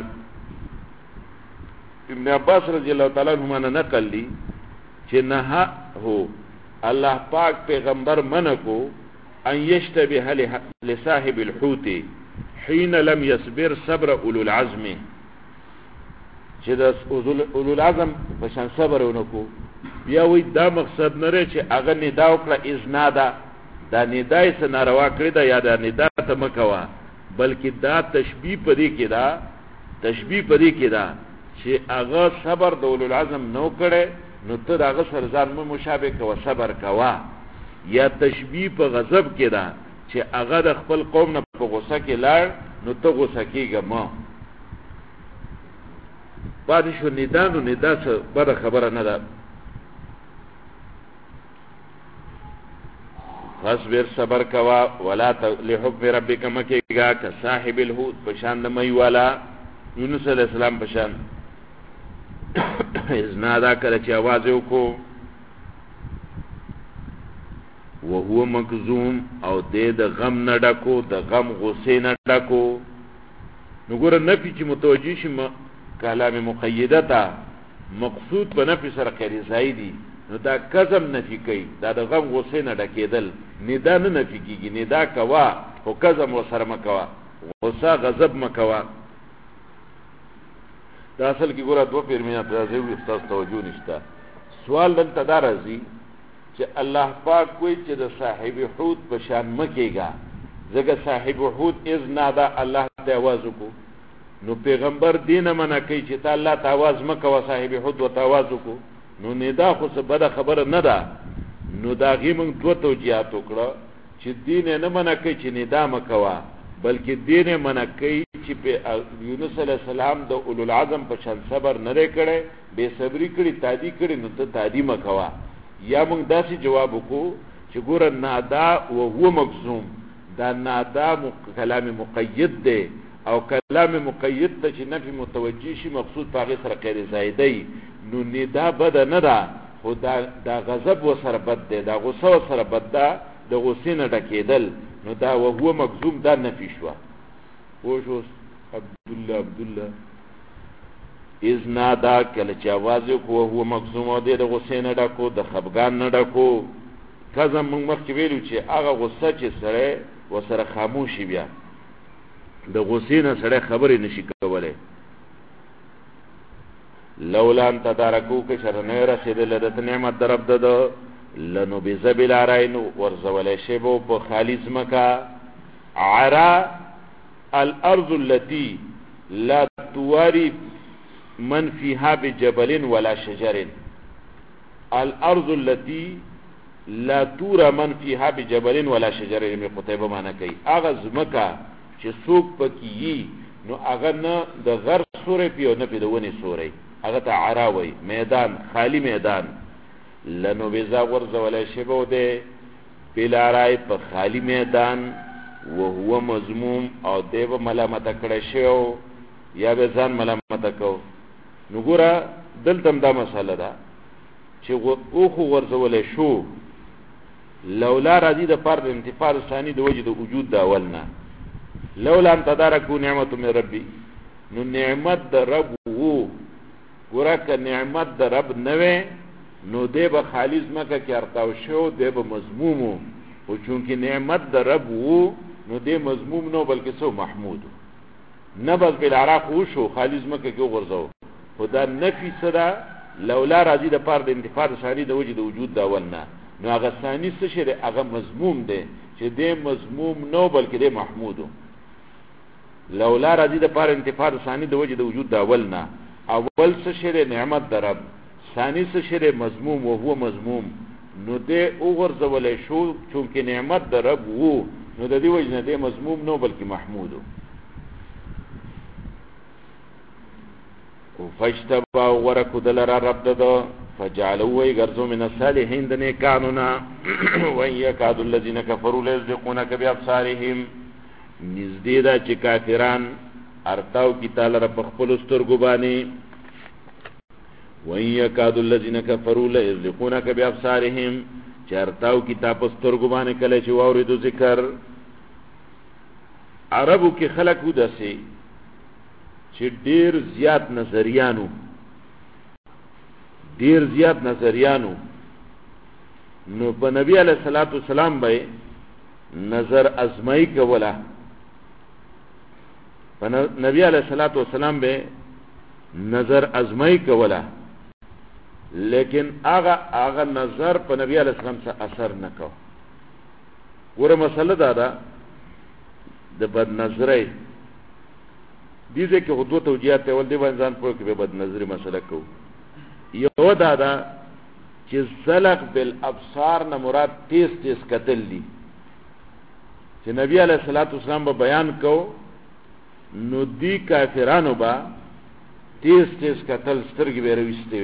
ابن عباس رضی اللہ تعالی عنہما نے نقل لی کہ نہا ہو اللہ پاک پیغمبر منع کو ان یشتبه لصاحب الحوت حين لم يصبر صبر اولو العزم، چې د اولو العزم پشان صبر ونکو. بیا وی دا مقصد نره چې هغه ندا وکړه اذ نادا، دا ندای څه ناروا کړی دا، یا دا ندا ته مکوا، بلکې دا تشبیه پدې کې دا، تشبیه پدې کې دا چې هغه صبر د اولو العزم نو کړي، نو ته د هغه سره ځان مشابه کوه، صبر کوه. یا تشبیه په غضب کې ده چې هغه د خپل قوم نه په غصه کې لاړ، نو ته غصه کېږه ما. پاتې شو ندا، نو ندا څه بده خبره نه ده. فاصبر صبر کوه، ولا لحکم ربک مکېږه کصاحب الحوت، پشان د مۍ والا یونس علیہ السلام پشان. ازنادا کله چې आवाज وکړو، وهو مکظوم، او دې د غم نه ډکو، د غم غصې نه ډکو. نو ګوره نفي چې متوجه شي کلام مقیده ته، مقصود په نفي سره غیر زائدي، نو دا کظم نفي کوي، دا د غم غصې نه ډکېدل. ندا نه نفي کېږي، ندا کوه خو کظم ورسره مه کوه، غصه غضب مه کوه. دا اصل کې ګوره دوه پیرمینات راځي، ستاسو توجه نشته. سوال دلته دا راځي چې الله پاک کوئی چې د صاحب حوت په شان مه کېږه، ځکه صاحب حوت اذ نادا، الله ته آواز وکړو. نو پیغمبر دینه منع کوي چې ته الله ته آواز مه کوه، صاحب حوت ورته آواز وکړو. نو ندا خو څه بده خبره نه ده. نو د هغې موږ دوه توجیهات وکړه چې دین یې نه منع کوي چې ندا مه کوه، بلکې دین یې منع کوي چې یونس علیہ السلام د اولو العزم په شان صبر نه دی کړی، بې صبري کړي، تعدي کړي، نو ته تعدي مه کوه. یا موږ داسې جواب وکړو چې ګوره نادا وهو مکظوم، دا نادا کلام مقید دی، او کلام مقید ته چې نفي متوجه شي مقصود په هغې سره غیر زائدی، نو ندا بده نه ده، خو دا غضب ورسره بد دی، دا غصه ورسره بد ده، د غصې نه ډکېدل، نو دا وهو مکظوم دا نفي شوه. پوه شو عبدالله اذ نادا کله چې آواز وکړو، وهو مکظوم، او دی د غصې نه ډکو، د خفګان نه ډکو. کزم موږ مخکې ویلو چې هغه غصه چې سړی ورسره خاموشي بیا د غصې نه سړی خبرې نشي کولی لولا ان تدارکو که چېرته نه رسېدلی ده ته نعمت د رب ده لنبذ بالعراء نو ورزولی شی به په خالي ځمکه عرا الارض التي لا تواري من فيها بجبل ولا شجر الارض التي لا تورى من فيها بجبل ولا شجر ابن قتيبه معنا کوي هغه ځمکه چې څوک پکې یي نو هغه نه د غر سورې پیو نه پیدونی سورې هغه ته عرا وي میدان خالی میدان لنبذ ورزولی شی به ده بالعراء په خالی میدان وهو مذموم او دی به ملامته کړی شو یا به ځان ملامته کو نو ګوره دلته هم دا مسله ده چې اوخو ورزولی شو لولا راځي د پاره د انتفاع ثاني د وجه د وجود د اول نه لولا ان تدارکو نعمت من ربي نو نعمت د رب وو ګوره که نعمت د رب نه وی نو دی به خالي ځمکه کې ارتاو شو دی به مذموم و چونکې نعمت د رب وو نو دی مذموم نو بلکې سو محمود نه بس بالعراق وشو خالي ځمکه کې وغورځو خو دا نفي څه ده لولا راځي د پاره د انتفاع ثاني د وجه د وجود د اول نه نو هغه ثاني څه شی دی هغه مذموم دی چې دی مذموم نو بلکې دی محمود لولا راځي د پاره انتفاع ثاني د وجه د وجود د اول نه اول څه شی دی نعمت د رب ثاني څه شی دی مذموم او هو مذموم نو دی وغورځولی شو چونکې نعمت د رب وو نو د دې وجه نه دی مذموم نو بلکې محمود فاجتبا ورکو دلرا رب دده فجعلوا ويغرزوا من الصالحين دنه کانونا وان يكاد الذين كفروا ليزلقونك بابصارهم نزدې دا چې کافران ارتاو کی تعالی رب خپل سترګو باندې وان يكاد الذين كفروا ليزلقونك بابصارهم چې ارتاو کی تاسو سترګو باندې کله چې واوریدو ذکر عربو کې خلق ودسي چې ډیر زیات نظریانو نو په نبی علیہ الصلوۃ والسلام به نظر ازمای کوله په نبی علیہ الصلوۃ والسلام به نظر ازمای کوله لیکن هغه نظر په نبی علیہ السلام سره اثر نکاو ګوره مسله دا ده د بد نظرۍ دیزه کې خودو توجیهات ول دی باندې ځان پوه کې به بد نظری مسله کو یو دا ده چې زلق بالابصار نه مراد تیز قتل دي چې نبی علیہ الصلوۃ والسلام به بیان کو نو دی کافرانو با تیز قتل سترګې به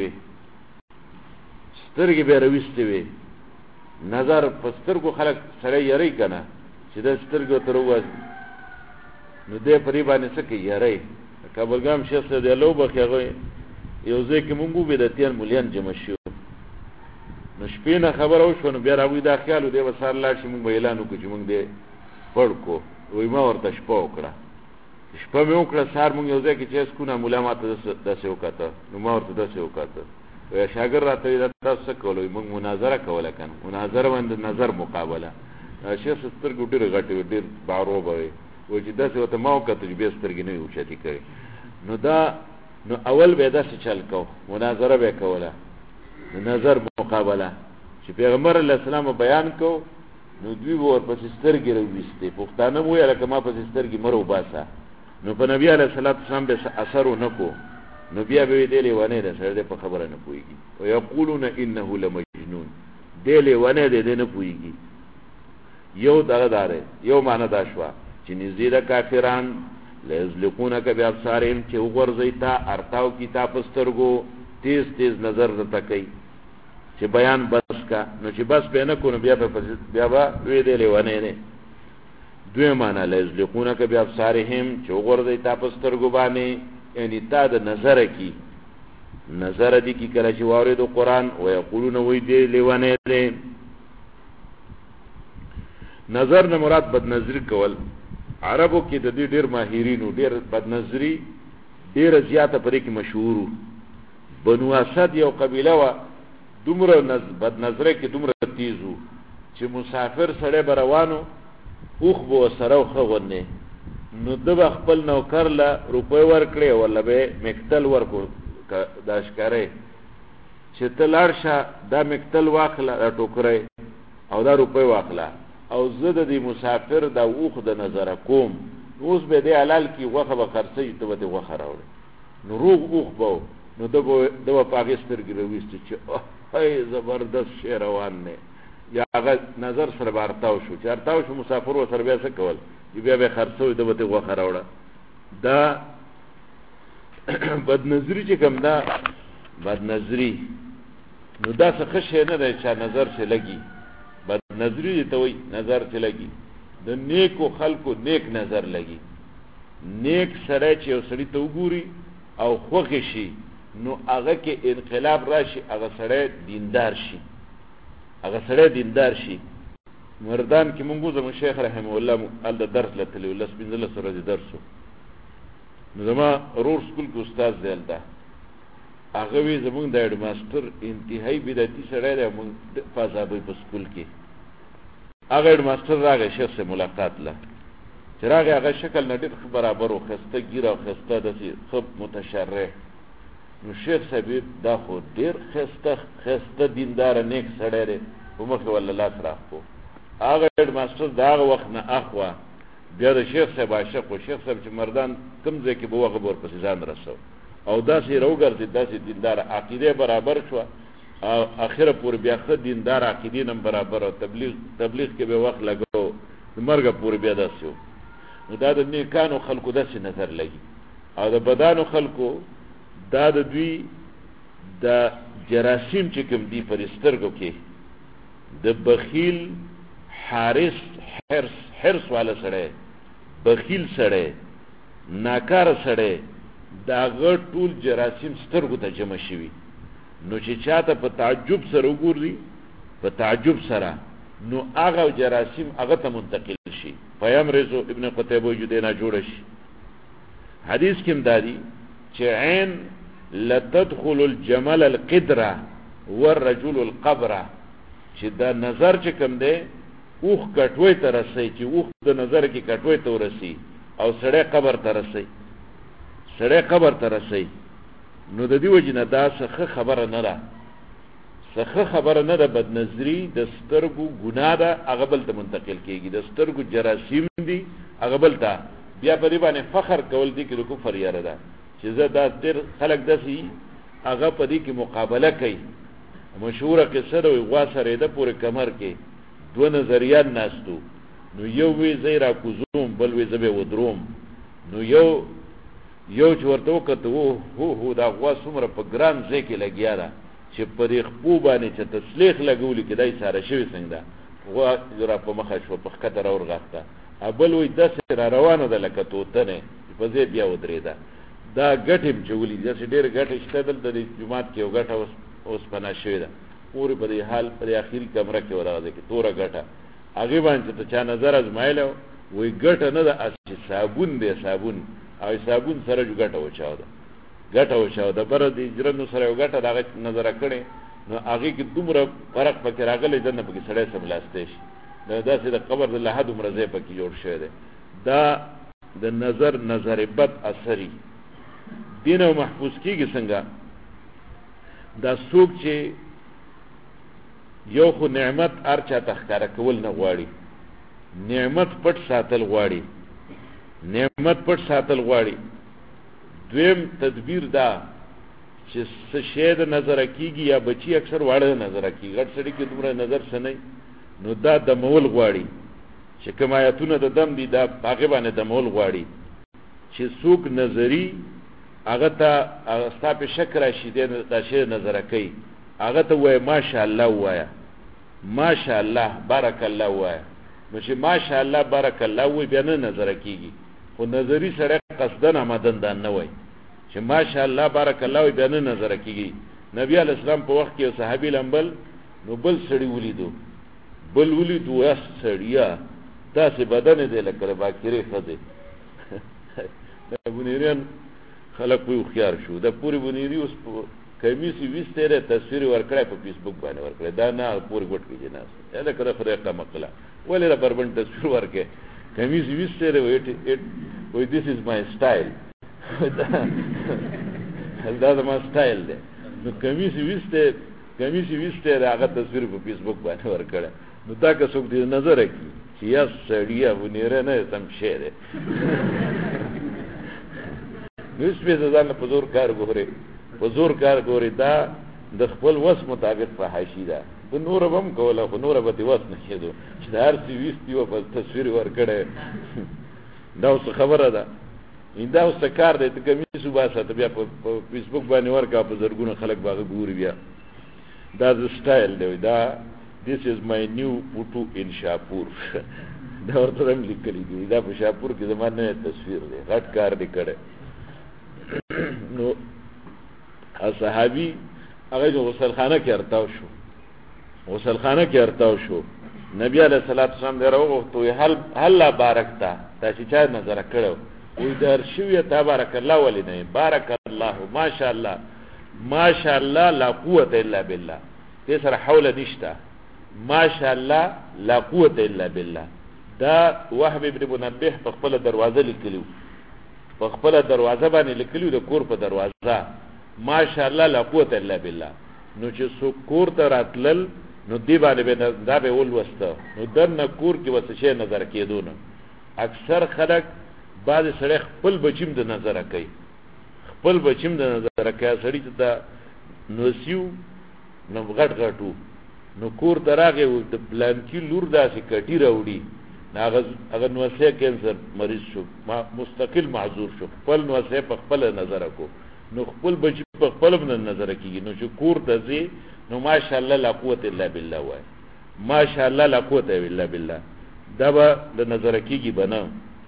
رويستې وي نظر پسترګو خلق سره یری کنه چې د سترګو تر وځ نو دې پری باندې سکه یری کابلګام شیخ صاحب دی لو بخیغه یو ځکه مونږ به د تیر مليان جمع شو نو شپې نه خبر او شو نو بیا راوي دا خیال دی وسار لاړ شي مونږ اعلان وکړو چې مونږ دې پړ کو وای ما ورته شپه وکړه مې وکړه سار مونږ یو ځکه چې اسکونه مولا ماته داسې وکړه نو ما ورته داسې وکړه وای شاګر راته تاسو کولای مونږ مناظره کوله کنه مناظره باندې نظر مقابله شیخ سترګو ډېر غټي ډېر بارو به وای چې داسې وته ما وکړه چې به سترګې نه اوچتي کوي نو اول به داسې چل کو مناظره به کوله نظر مقابله چې پیغمبر علیه السلام بیان کو نو دوی ور پسې سترګې راويستې پښتانه مو یې لکه ما پسې سترګې مرو باسه نو په نبی علیه السلام به اثر ونکو نو بیا به دې لیوانه ده سره په خبره نه پويږي او یقولون انه لمجنون دې لیوانه دې نه پويږي یو دغه یو معنی دا شو چې نزيده کافران لزلقونک بابصارهم چې وګرځیتا ارتاو کتاب سترګو تیز نظر رته کوي چې بیان بس کا نو چې بس به نه کو نو بیا به وی دې لیوانه نه دوی معنی لزلقونک بابصارهم چې وګرځیتا سترګو باندې یعنی تا د نظر دی کی کله چې وارد قرآن او یقولون وی دی لیوانه دی نظر نه مراد بد نظری کول عربو کې د دې ډیر ماهرینو ډیر بد نظری ډیر زیاته پرې کې مشهور بنو اسد یو قبیله وا دومره بد نظری کې دومره تیزو چې مسافر سره بروانو اوخ بو سره خوونه نو د خپل نوکر له روپۍ ورکړي ولا به مکتل ورکو دا ښکارې چې ته لاړ شه دا مکتل واخله دا ټوکرې او دا روپۍ واخله او زه د دې مسافر دا اوخ د نظر کوم اوس به دې حلال کی غوخه به خرڅي ته به غوخه راوړي نو روغ اوخ بو نو د پاکستان کې رويست چې هاي زبردست شی روان نه یا هغه نظر سره بارتاو شو چې ارتاو شو مسافر و سره بیا څه کول بیا به خرڅوي ته به غوخه راوړه دا بد نظری چې کوم دا بد نظری نو دا څه خشه نه دی چې نظر چې لګي بد نظری ته وي نظر چې لګي د نیکو خلکو نیک نظر لګي نیک سره چې وسړی ته وګوري او خوښ شي نو هغه کې انقلاب راشي هغه سره دیندار شي هغه سره دیندار شي مردان کې مونږ زمو شیخ رحم الله ال درس لته ول سپینځله سره درسو نو زما رور سکول کې استاد دیلته هغه وی زمونږ د هډ ماستر انتهایی بدعتي سره دی مونږ فاضابې په سکول کې هغه هډ ماستر راغی شیخ سره ملاقات له چراغ هغه شکل نه ډېر برابر او خسته ګیره او خسته د خپ متشرع نو شیخ صاحب دا خو ډېر خسته دیندار نیک سړی دی په مخ ولا لاس راخو هغه هډ ماستر دا وخت نه اخوا بیا د شیخ صاحب عاشق او شیخ صاحب چې مردان کوم ځای کې به وغه بور پسې ځان رسو او داسې روګرځي داسې دیندار عقیده برابر شو او اخره پور بیا خ دیندار عقیده نم برابر او تبلیغ کې به وخت لګاو مرګ پور بیا داسو نو دا د نیکانو خلکو داسې نظر لګي او د بدانو خلکو دا د دوی د جراثیم چې کوم دی پرسترګو کې د بخیل حرس والا سړی بخیل سړی ناکار سړی دا غټ ټول جراثیم سترګو ته جمع شوي نو چې چاته په تعجب سره وګوري په تعجب سره نو هغه جراثیم هغه ته منتقل شي پیامرزو ابن قتیبه جدینا جوړ شي حدیث کې مداري چې عین لتدخل الجمل القدره والرجل القبر چې دا نظر چې کوم دی اوخ کټوي ته رسي چې اوخ د نظر کې کټوي ته ورسي او سړی قبر ته رسي سړی قبر ته رسي نو د دې وجنه دا څه خبره نه ده څه خبره نه ده بد نظری د سترګو ګناه ده هغه بل ته منتقل کیږي د سترګو جراثیم دي هغه بل ته بیا په دې باندې فخر کول دي کې د کفر یاره ده چې زه دا ډېر خلک داسې هغه په دې کې مقابله کوي مشهوره قصه ده غوا سره ده پورې کمر کې دو نظریات ناستو نو یو وی زی را کوزوم بل وی زبه ودروم نو یو چې ورته وکړه هو دا غوا څومره په ګران ځای کې لګیا ده چې په دې خپو باندې چې تسلیخ لګولي کېدای ساره شوي څنګه ده غوا را په مخه شو په ښکته راورغاښته بل وی داسې را روانه ده لکه توتنې په ځای بیا ودرېده دا ګټې م چې ولي داسې ډېرې ګټې شته دلته د جومات کې یو ګټه اوس پناه شوې ده پورې په دې حال په دې اخري کمره کې ودغه ځای کې توره ګټه هغې باندې چې ته چا نظر ازمایلی وایي ګټه نه ده چې صابون دی صابون او صابون سره جو ګټه وچاوده بره د اجرنو سره یو ګټه د هغه نظره کړې نو هغې کې دومره فرق پکې راغلی دنه پکې سړی سملاستی شي داسې د قبر د لحد عمره ځای پکې جوړ شوی دی دا د نظر بد اثري دین او محفوظ کېږي څنګه دا څوک چې یو خو نعمت هر چا ته ښکاره کول نه غواړي نعمت پټ ساتل غواړي دویم تدبیر دا چې څه شی د نظره کېږي یا بچي اکثر واړه د نظره کېږي غټ سړي کې دومره نظر څه نه نو دا دمول غواړي چې کوم آیتونه د دم دي دا هغې باندې دمول غواړي چې څوک نظري هغه ته ستا په شک راشي دا شی نظره کوي هغه ته وایه ماشاءالله ووایه ماشاءالله بارک الله ووایه نو چې ماشاءالله بارک الله ووایي بیا نه نظره کېږي خو نظري سړی قصدن آمدن دا نه وایي چې ماشاءالله بارک الله ووایي بیا نه نظره کېږي نبي علیه السلام په وخت کې یو صحابي لمبل نو بل سړي ولیدو یا سړیا داسې بدن دی لکه د باکرې ښځې د بونیریان خلک وی هوښیار شو د پورې بونیري اوس کمیس ویسته ر تصویر ورکړای په فیسبوک باندې ورکړای دا نه پورې ګټ کې جناس یا دا کړه خره کا مقلا ولې را بربند تصویر ورکې کمیس ویسته ر وای this is my style دا ما سټایل دی نو کمیس ویسته هغه تصویر په فیسبوک باندې ورکړای نو دا که څوک دې نظر کوي چې یا سړیا ونیره نه سم شه ده نو سپه ځان په زور کار ګوري دا د خپل وس مطابق فحاشي ده د نور هم کوله خو نور به وس نه کېدو چې هر څه ویستي او په تصویر ورکړي دا اوس خبره ده دا اوس کار دی ته کمیس وباسه ته بیا په فیسبوک باندې ورکا په زرګونه خلک باغ ګوري بیا دا د سټایل دی دا this is my new photo in شاپور دا ورته هم لیکلي دي دا په شاپور کې زمانه تصویر دی غټ کار دی کړه نو صحابي هغه غسل خانه کې ارتاو شو نبی علیہ الصلوۃ والسلام دراو تو هل بارکتا دا چې چا نظر کړو وې در شوی تبارک الله ولینه بارک الله ماشاء الله لا قوت الا بالله دې سره حول نشتا ماشاء الله لا قوت الا بالله دا وهب ابن منبه په خپل دروازه لیکلو په خپل دروازه باندې لیکلو د کور په دروازه ماشاء الله لا قوت الا بالله نو چې سو کور ته راتلل نو دی باندې دا به ول وسته نو دنه کور کې وسه شي نظر کېدونه اکثر خلک بعض سره خپل بچیم د نظر کوي سړی ته نو سیو نو غټو نو کور دراغه د پلان کې لور داسې کټی راوړي هغه نو سه کینسر مریض شو مستقل معذور شو خپل نو سه په خپل نظر کو نو خپل بچی په خپل نظر کېږي نو چې کور ته زی نو ماشاء الله لا قوت الا بالله وای ماشاء الله لا قوت الا بالله دا به د نظر کېږي بنا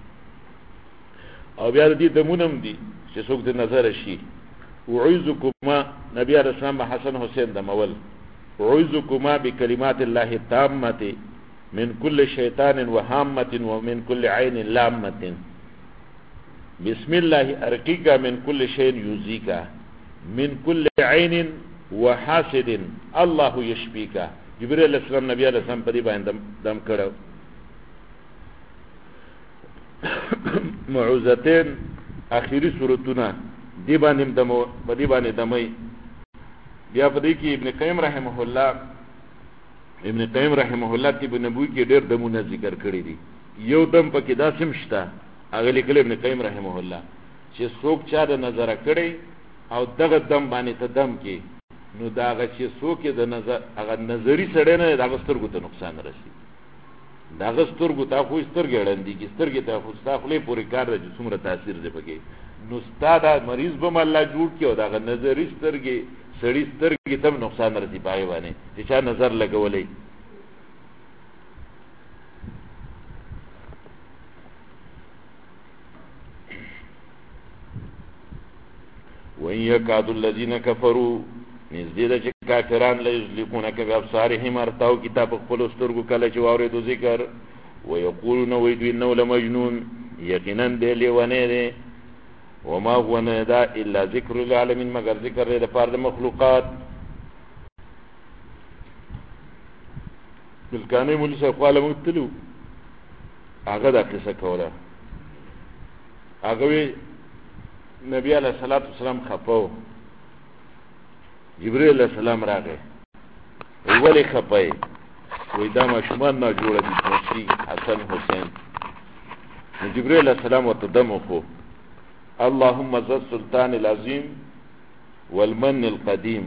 او بیا دې دمونم دي چې څوک د نظر شي اعوذکما نبی علیہ السلام حسن حسین د مول اعوذکما بکلمات الله التامه من كل شیطان وهامه ومن كل عين لامه بسم الله ارقيك من كل شيء يؤذيك من كل عين وحاسد الله يشفيك جبريل علیہ السلام نبی علیہ السلام په دې باندې دم کړو معوذتين اخیری سورتونه دی باندې دمي بیا په دې کې ابن قیم رحمه الله طب نبوي کې ډېر دمونه ذکر کړی دي یو دم پکې دا سمشته هغه لیکل ابن قیم رحمه الله چې څوک چا د نظر کړی او دغه دم باندې ته دم کې نو دا هغه چې څوک د نظر هغه نظری سره نه د سترګو ته نقصان رسي دا سترګو ته خو سترګې وړاندې کی سترګې ته خو ستخلې پورې کار د څومره تاثیر دی پکې نو ستاد مریض به الله جوړ کیو دا نظری سترګې سړی سترګې ته نقصان رسي پای باندې چې چا نظر لګولې وَإِنْ يَكَادُ الَّذِينَ كَفَرُوا نزدې د چې کافران له یزلیقونک بابصارهم ارتاو کتاب خپل سترګو کله چې واورېدو ذکر ويقولون ويدو انه لمجنون یقینا دی لیونه دی وما هو دا الا ذکر للعالمین مگر ذکر دی د پاره د مخلوقات بلکانه مولا صاحب قال متلو هغه دا قصه کوله هغه نبی علیہ الصلوۃ والسلام خفاو جبريل علیہ السلام راغی ولی خپای وې دا ماشومان نه جوړه دي چې حسن حسین جبريل علیہ السلام ورته دمو خو اللهم ذو السلطان العظیم والمن القدیم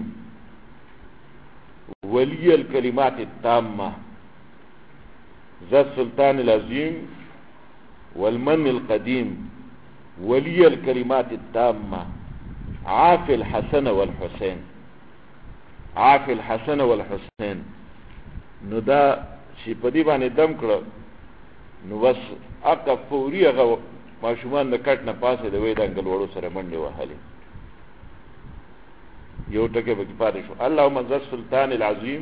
ولي الكلمات التامه ذو السلطان العظیم والمن القدیم ولي الكلمات التامه عافي الحسن والحسين عافي الحسن والحسين نو دا چې په دې باندې دم کړو نو بس اکه فوري هغه ماشومان د کټ نه پاسه د وې د انګل وړو سره منډه وهلې یو ټکي به پاتې شو اللهم ذو السلطان العظیم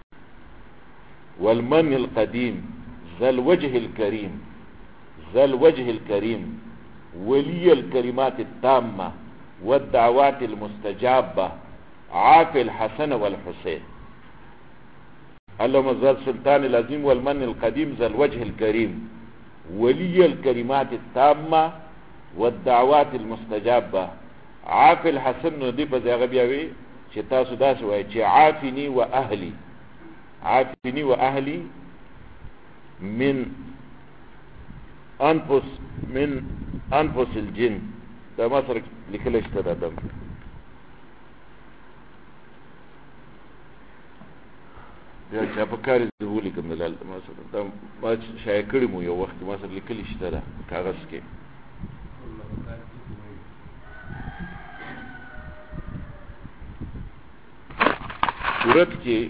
والمن القدیم ذو الوجه الكريم ذو الوجه الكريم ولي الكلمات التامه والدعوات المستجابه عاف الحسن والحسين اللهم ذا السلطان العظيم والمن القديم ذا الوجه الكريم ولي الكلمات التامة والدعوات المستجابة عاف الحسن دي بزاغ بيوي چې تاسو داسې وایي چې عافني واهلي عافني واهلي من انفس الجن دا ما سره لیکل شته دا دم بیا چې په کار دې ولیکم دلال ما سره دا ما شای کړی مو یو وخت ما سره لیکل شته دا کاغذ کې صورت کې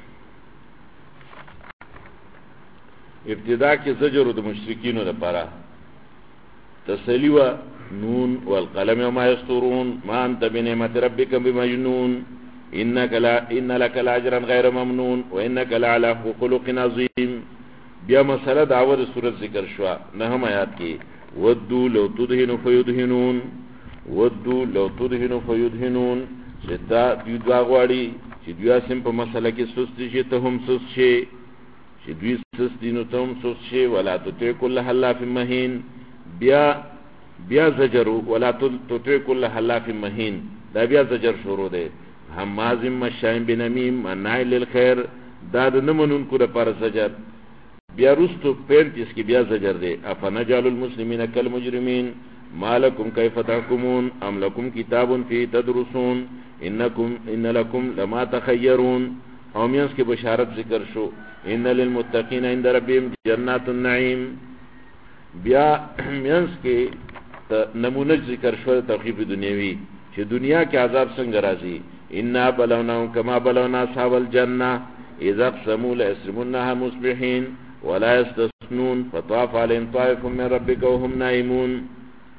ابتدا کې زجر د مشرکین لپاره تسلی و نون والقلم وما يسطرون ما انت بنعمت ربك بمجنون ان لك لاجرا غير ممنون وانك لعلى خلق عظيم بیا مسله دعوه سورۃ ذکر شو نهم آیات کې ودوا لو تدهن فيدهنون ودوا لو تدهن فيدهنون شدا دوی غواړي چې دوی سم په مسله کې سستی شي ته هم سست شي چې دوی سستی نو ته هم سست شي ولا تطع كل حلاف مهين بیا زجر ولا تطع كل حلاف مهين دا بیا زجر شروع ده هماز مشاء بنمیم مناع للخير دا د نمنون کو لپاره زجر بیا رستو 35 کې بیا زجر ده افنجعل المسلمین كالمجرمين ما لكم كيف تحكمون ام لكم كتاب فيه تدرسون ان لكم لما تخيرون او مینس کې بشارت ذکر شو ان للمتقین عند ربهم جنات النعیم بیا مینس کې نمونه ذکر شو توحید دنیوی چې دنیا کې عذاب څنګه راځي ان بلوناهم كما بلونا اصحاب الجنه اذا اقسموا ليصرمنها مصبحين ولا يستثنون فطاف عليهم طائف من ربك وهم نائمون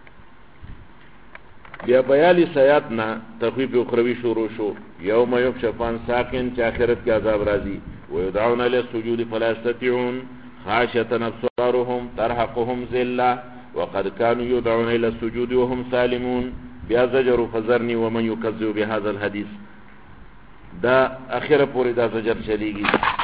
بیا 42 آیاتنا تخویف اخروی شروع شو یوم یکشف عن ساق چې آخرت کې عذاب راځي ويدعون الى السجود فلا يستطيعون خاشعة ابصارهم ترهقهم ذلة وقد كانوا يدعون الى السجود وهم سالمون بیا زجر فذرني ومن يكذب بهذا الحديث دا اخره پوری دا زجر چلیږي